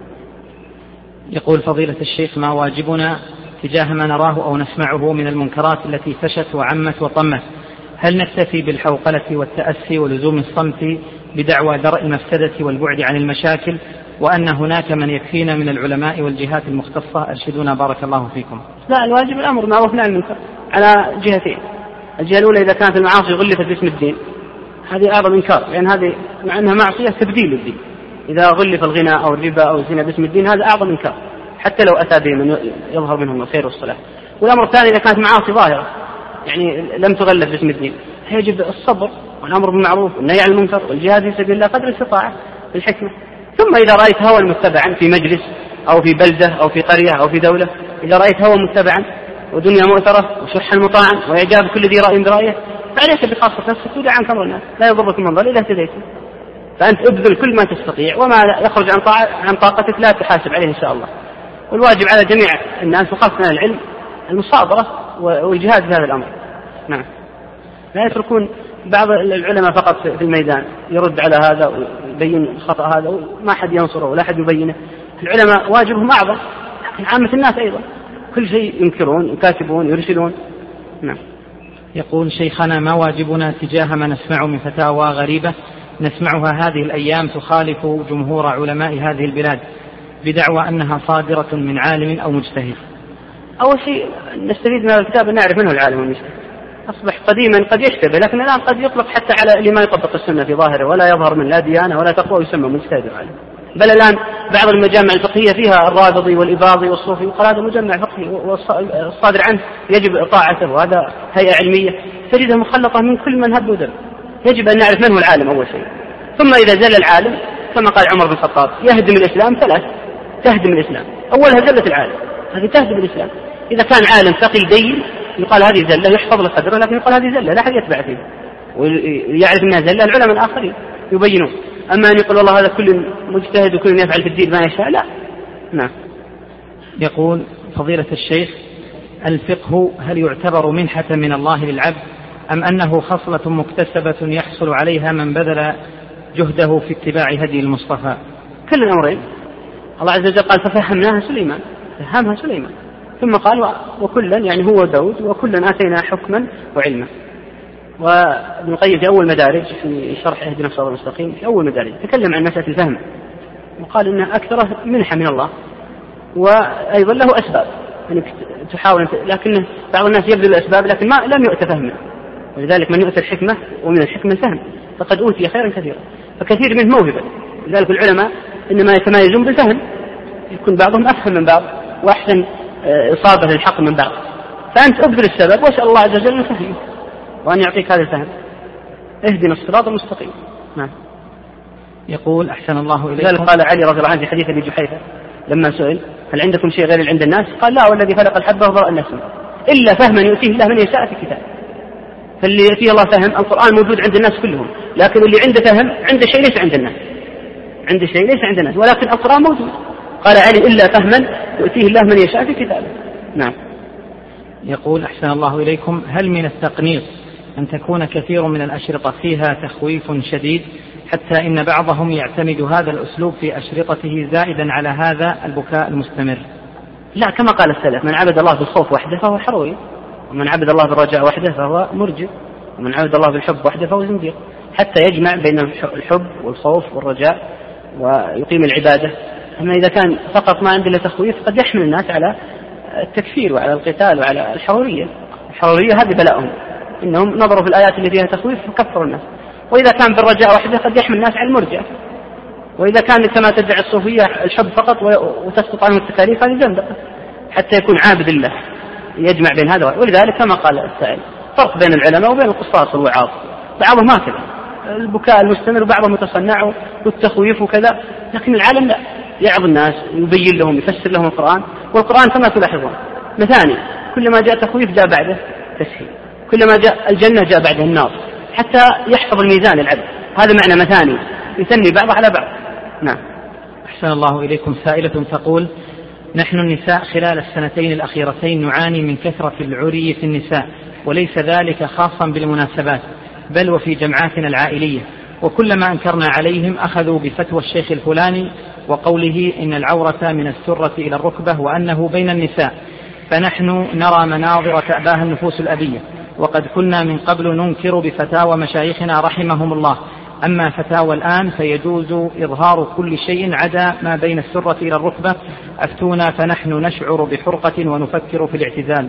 يقول فضيلة الشيخ ما واجبنا تجاه ما نراه أو نسمعه من المنكرات التي فشت وعمت وطمت؟ هل نكتفي بالحوقلة والتأسي ولزوم الصمت بدعوى درء المفسدة والبعد عن المشاكل، وأن هناك من يكفينا من العلماء والجهات المختصة؟ أرشدونا بارك الله فيكم. لا، الواجب الأمر معروف نهي عن المنكر على جهتين. الجهة الأولى إذا كانت المعاصي غلفت باسم الدين هذه أعظم إنكار، لأن هذه مع أنها معصية تبديل للدين، إذا غلف الغنى أو الربا أو الزنا باسم الدين هذا أعظم إنكار حتى لو أتى به من يظهر منهم الخير والصلاح. والأمر الثاني إذا كانت معاصي ظاهرة يعني لم تغلف باسم الدين يجب الصبر والأمر بالمعروف والنهي عن المنكر والجهاد في سبيل الله قدر الاستطاعة بالحكمة. ثم إذا رأيت هوى متبعا في مجلس أو في بلدة أو في قرية أو في دولة، إذا رأيت هوى متبعا ودنيا مؤثرة وشحا مطاعا وإعجاب كل ذي رأي برأيه فعليك بخاصة نفسك ودع عنك أمر الناس، لا يضرك من ضل إذا اهتديت. فأنت ابذل كل ما تستطيع وما يخرج عن طاقتك لا تحاسب عليه إن شاء الله. والواجب على جميع الناس وخاصة العلم المصابرة والجهاد في هذا الأمر. نعم. لا يتركون بعض العلماء فقط في الميدان يرد على هذا ويبين خطأ هذا وما حد ينصره ولا حد يبينه. العلماء واجبهم أعظم، لكن عامة الناس أيضا كل شيء ينكرون يكاتبون يرسلون. نعم. يقول شيخنا ما واجبنا تجاه ما نسمع من فتاوى غريبة نسمعها هذه الأيام تخالف جمهور علماء هذه البلاد بدعوى أنها صادرة من عالم أو مجتهد؟ أول شيء نستفيد من الكتاب أن نعرف منه العالم والمجتهد. أصبح قديما قد يشتبه، لكن الآن قد يطلق حتى على اللي ما يطبق السنة في ظاهره ولا يظهر من لا ديانة ولا تقوى ويسمى مجتهد وعالم. بل الآن بعض المجامع الفقهية فيها الرافضي والإباضي والصوفي وقال هذا مجمع فقهي والصادر عنه يجب طاعته وهذا هيئة علمية تجدها مخلطة من كل من هب ودب. يجب أن نعرف من هو العالم أول شيء، ثم إذا زل العالم كما قال عمر بن الخطاب يهدم الإسلام ثلاث: تهدم الإسلام، أولها زلة العالم هذه تهدم الإسلام. إذا كان عالم ثقيل دين يقال هذه زلة يحفظ له قدره، لكن يقال هذه زلة لا أحد يتبع فيه ويعرف أنها زلة العلماء الآخرين يبينون. أما أن يقول والله هذا كل مجتهد وكل يفعل في الدين ما يشاء، لا. نعم. يقول فضيلة الشيخ الفقه هل يعتبر منحة من الله للعبد أم أنه خصلة مكتسبة يحصل عليها من بذل جهده في اتباع هدي المصطفى؟ كل الأمرين. الله عز وجل قال ففهمناها سليمان، فهمها سليمان، ثم قال وكلا يعني هو داود وكلا آتينا حكما وعلما. وابن القيم في أول مدارج في شرح اهدنا الصراط المستقيم في أول مدارج تكلم عن مسألة الفهم وقال إنها أكثر منحة من الله، وأيضا له أسباب يعني تحاول لكن بعض الناس يبذل الأسباب لكن لم يؤت فهمه، ولذلك من يؤتى الحكمة ومن الحكمة الفهم فقد أوتي خيرا كثيرا، فكثير منه موهبة. لذلك العلماء إنما يتميزون بالفهم، يكون بعضهم أفهم من بعض وأحسن إصابة للحق من بعض. فأنت أبذل السبب واسأل الله عز وجل أن يفهمك وأن يعطيك هذا الفهم. اهدنا الصراط المستقيم. نعم. يقول أحسن الله إليكم. لذلك قال علي رضي الله عنه في حديث أبي جحيفة لما سئل هل عندكم شيء غير عند الناس؟ قال لا والذي خلق الحبة وبرأ النسمة إلا فهما يؤتيه الله من يشاء في كتاب. فاللي يأتيه الله فهم القرآن موجود عند الناس كلهم، لكن اللي عنده فهم عنده شيء ليس عند الناس، عنده شيء ليس عند الناس، ولكن القرآن موجود. قال علي إلا فهما يؤتيه الله من يشاء في كتابه. نعم. يقول أحسن الله إليكم هل من التقنيط أن تكون كثير من الأشرطة فيها تخويف شديد حتى إن بعضهم يعتمد هذا الأسلوب في أشرطته زائدا على هذا البكاء المستمر؟ لا، كما قال السلف من عبد الله بالخوف وحده فهو حروي، ومن عبد الله بالرجاء وحده فهو مرجئ، ومن عبد الله بالحب وحده فهو زنديق. حتى يجمع بين الحب والخوف والرجاء ويقيم العبادة. أما إذا كان فقط ما عنده تخويف قد يحمل الناس على التكفير وعلى القتال وعلى الحرورية. الحرورية هذه بلاءهم، إنهم نظروا في الآيات اللي فيها تخويف فكفروا الناس. وإذا كان بالرجاء وحده قد يحمل الناس على المرجع. وإذا كان كما تدعي الصوفية الحب فقط وتسقط عنه التكاليف هذه زندقة، حتى يكون عابد لله يجمع بين هذا. ولذلك كما قال السائل فرق بين العلماء وبين القصاص والوعاظ، بعضهم هكذا البكاء المستمر وبعضهم متصنع والتخويف وكذا، لكن العالم لا، يعظ الناس يبين لهم يفسر لهم القرآن. والقرآن كما تلاحظون مثاني، كلما جاء تخويف جاء بعده تسهيل، كلما جاء الجنة جاء بعده النار، حتى يحفظ الميزان العبد. هذا معنى مثاني يثني بعض على بعض. نعم. أحسن الله إليكم. سائلة تقول نحن النساء خلال السنتين الأخيرتين نعاني من كثرة العري في النساء، وليس ذلك خاصا بالمناسبات بل وفي جمعاتنا العائلية، وكلما أنكرنا عليهم أخذوا بفتوى الشيخ الفلاني وقوله إن العورة من السرة إلى الركبة وأنه بين النساء، فنحن نرى مناظر تأباها النفوس الأبية، وقد كنا من قبل ننكر بفتاوى مشايخنا رحمهم الله، أما فتاوى الآن فيجوز إظهار كل شيء عدا ما بين السرة إلى الركبة، أفتونا فنحن نشعر بحرقة ونفكر في الاعتزال.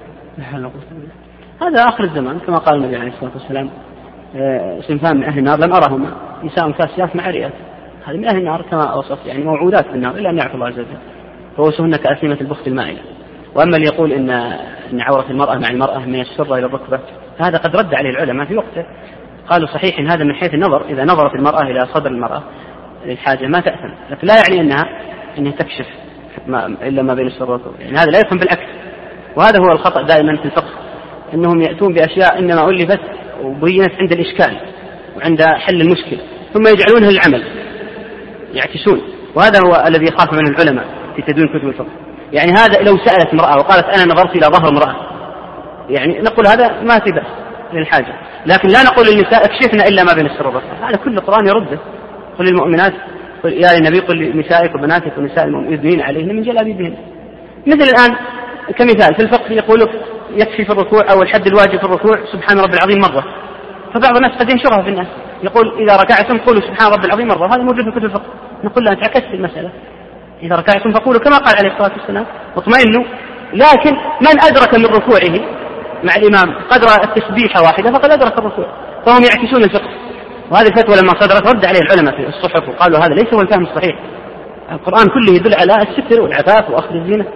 هذا آخر الزمان كما قال النبي عليه الصلاة والسلام صنفان من أهل النار لم أرهما، نساء كاسيات مع عاريات. هذه من أهل النار كما وصف، يعني موعودات بالنار إلا أن يعفو الله عز وجل، رؤوسهن كأسنمة البخت المائلة. وأما اللي يقول إن عورة المرأة مع المرأة من السرة إلى الركبة، هذا قد رد عليه العلماء في وقته، قالوا صحيح إن هذا من حيث النظر، إذا نظرت المرأة إلى صدر المرأة للحاجة ما تأثم، لكن لا يعني أنها تكشف إلا ما بين السرة والركبة، يعني هذا لا يفهم بالعكس. وهذا هو الخطأ دائما في الفقه، أنهم يأتون بأشياء إنما ألفت وبينت عند الإشكال وعند حل المشكلة، ثم يجعلونها للعمل، يعكسون. وهذا هو الذي يخاف منه العلماء في تدوين كتب الفقه. يعني هذا لو سألت امرأة وقالت أنا نظرت إلى ظهر امرأة، يعني نقول هذا ما في بأس للحاجة، لكن لا نقول للنساء اكشفنا إلا ما بين السر والركبة، هذا كل القرآن يرده. قل للمؤمنات يا النبي قل لنسائك وبناتك ونساء المؤمنين يدنين عليهن من جلابيبهن. مثل الآن كمثال في الفقه يقول يكفي في الركوع أو الحد الواجب في الركوع سبحان رب العظيم مرة، فبعض الناس قد ينشرها في الناس يقول إذا ركعتم قولوا سبحان رب العظيم مرة، هذا موجود في كتب الفقه. نقول لا، أنت عكست المسألة، إذا ركعتم فقولوا كما قال عليه الصلاة والسلام واطمئنوا. لكن من أدرك من ركوعه مع الإمام قدر التسبيحة واحدة فقد أدرك الركوع، فهم يعكسون الفقه. وهذه الفتوى لما صدرت رد عليه العلماء في الصحف وقالوا هذا ليس هو الفهم الصحيح، القرآن كله يدل على الستر والعفاف وأخذ الزينة،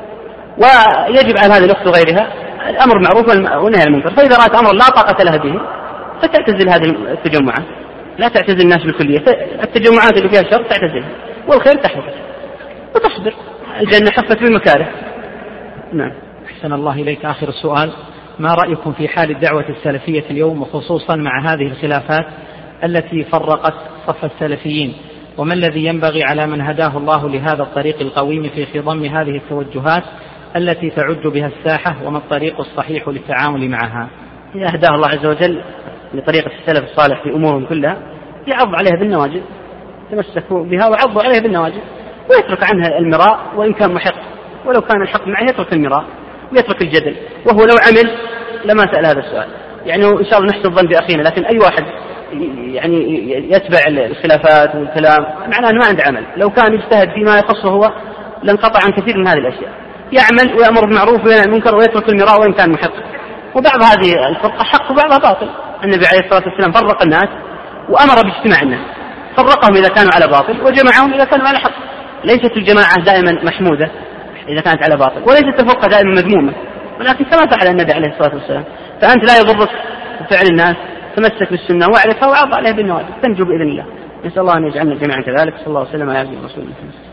ويجب على هذه الأخت وغيرها الأمر معروف والنهي عن المنكر، فإذا رأت أمر لا طاقة لها به فتعتزل هذه التجمعات، لا تعتزل الناس بالكلية، التجمعات اللي فيها شر تعتزلها والخير تحفظ وتصبر، الجنة حفت بالمكاره. نعم. أحسن الله إليك. آخر السؤال، ما رأيكم في حال الدعوة السلفية اليوم وخصوصا مع هذه الخلافات التي فرقت صف السلفيين، وما الذي ينبغي على من هداه الله لهذا الطريق القويم في خضم هذه التوجهات التي تعج بها الساحة، وما الطريق الصحيح للتعامل معها؟ إذا هداه الله عز وجل لطريقة السلف الصالح في أمورهم كلها يعض عليها بالنواجذ، تمسكوا بها وعضوا عليها بالنواجذ، ويترك عنها المراء وإن كان محق، ولو كان الحق معه يترك المراء ويترك الجدل، وهو لو عمل لما سأل هذا السؤال. يعني إن شاء الله نحسن الظن بأخينا، لكن أي واحد يعني يتبع الخلافات والكلام معناه أنه ما عنده عمل. لو كان يجتهد فيما يخصه هو لانقطع عن كثير من هذه الأشياء، يعمل ويأمر بالمعروف وينهى عن المنكر ويترك المراء وإن كان محق. وبعض هذه الفرقة حق وبعضها باطل. النبي عليه الصلاة والسلام فرق الناس وأمر باجتماع الناس، فرقهم إذا كانوا على باطل وجمعهم إذا كانوا على حق. ليست الجماعة دائما محمودة إذا كانت على باطل، وليست الفرقة دائما مذمومة، ولكن كما فعل النبي عليه الصلاة والسلام. فأنت لا يضرك فعل الناس، تمسك بالسنة واعرفها وعض عليها بالنواجذ تنجو بإذن الله. نسأل الله أن يجعلنا جميعا كذلك. صلى الله عليه وسلم على رسول الله.